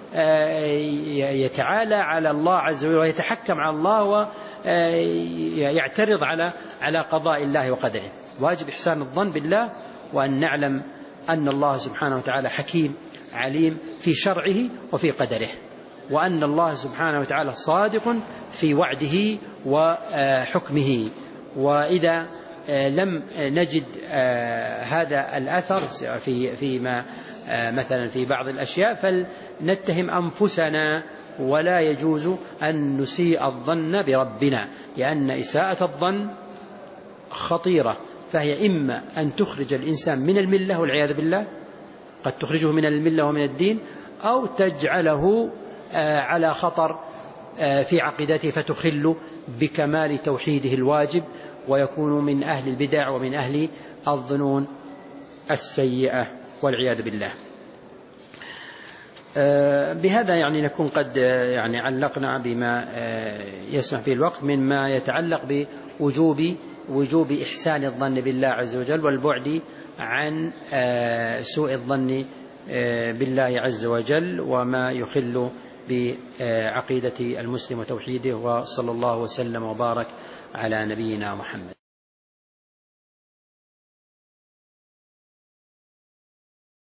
يتعالى على الله عز وجل ويتحكم على الله ويعترض على على قضاء الله وقدره. واجب إحسان الظن بالله وأن نعلم أن الله سبحانه وتعالى حكيم عليم في شرعه وفي قدره، وأن الله سبحانه وتعالى صادق في وعده وحكمه. وإذا لم نجد هذا الأثر في فيما مثلا في بعض الأشياء فلنتهم أنفسنا، ولا يجوز أن نسيء الظن بربنا، لأن إساءة الظن خطيرة، فهي إما أن تخرج الإنسان من الملة والعياذ بالله، قد تخرجه من الملة ومن الدين، أو تجعله على خطر في عقيدته فتخل بكمال توحيده الواجب ويكون من أهل البدع ومن أهل الظنون السيئة والعياذ بالله. بهذا يعني نكون قد يعني علقنا بما يسمح به الوقت مما يتعلق بوجوب وجوب إحسان الظن بالله عز وجل والبعد عن سوء الظن بالله عز وجل وما يخل بعقيدة المسلم وتوحيده. وصلى الله وسلم وبارك على نبينا محمد.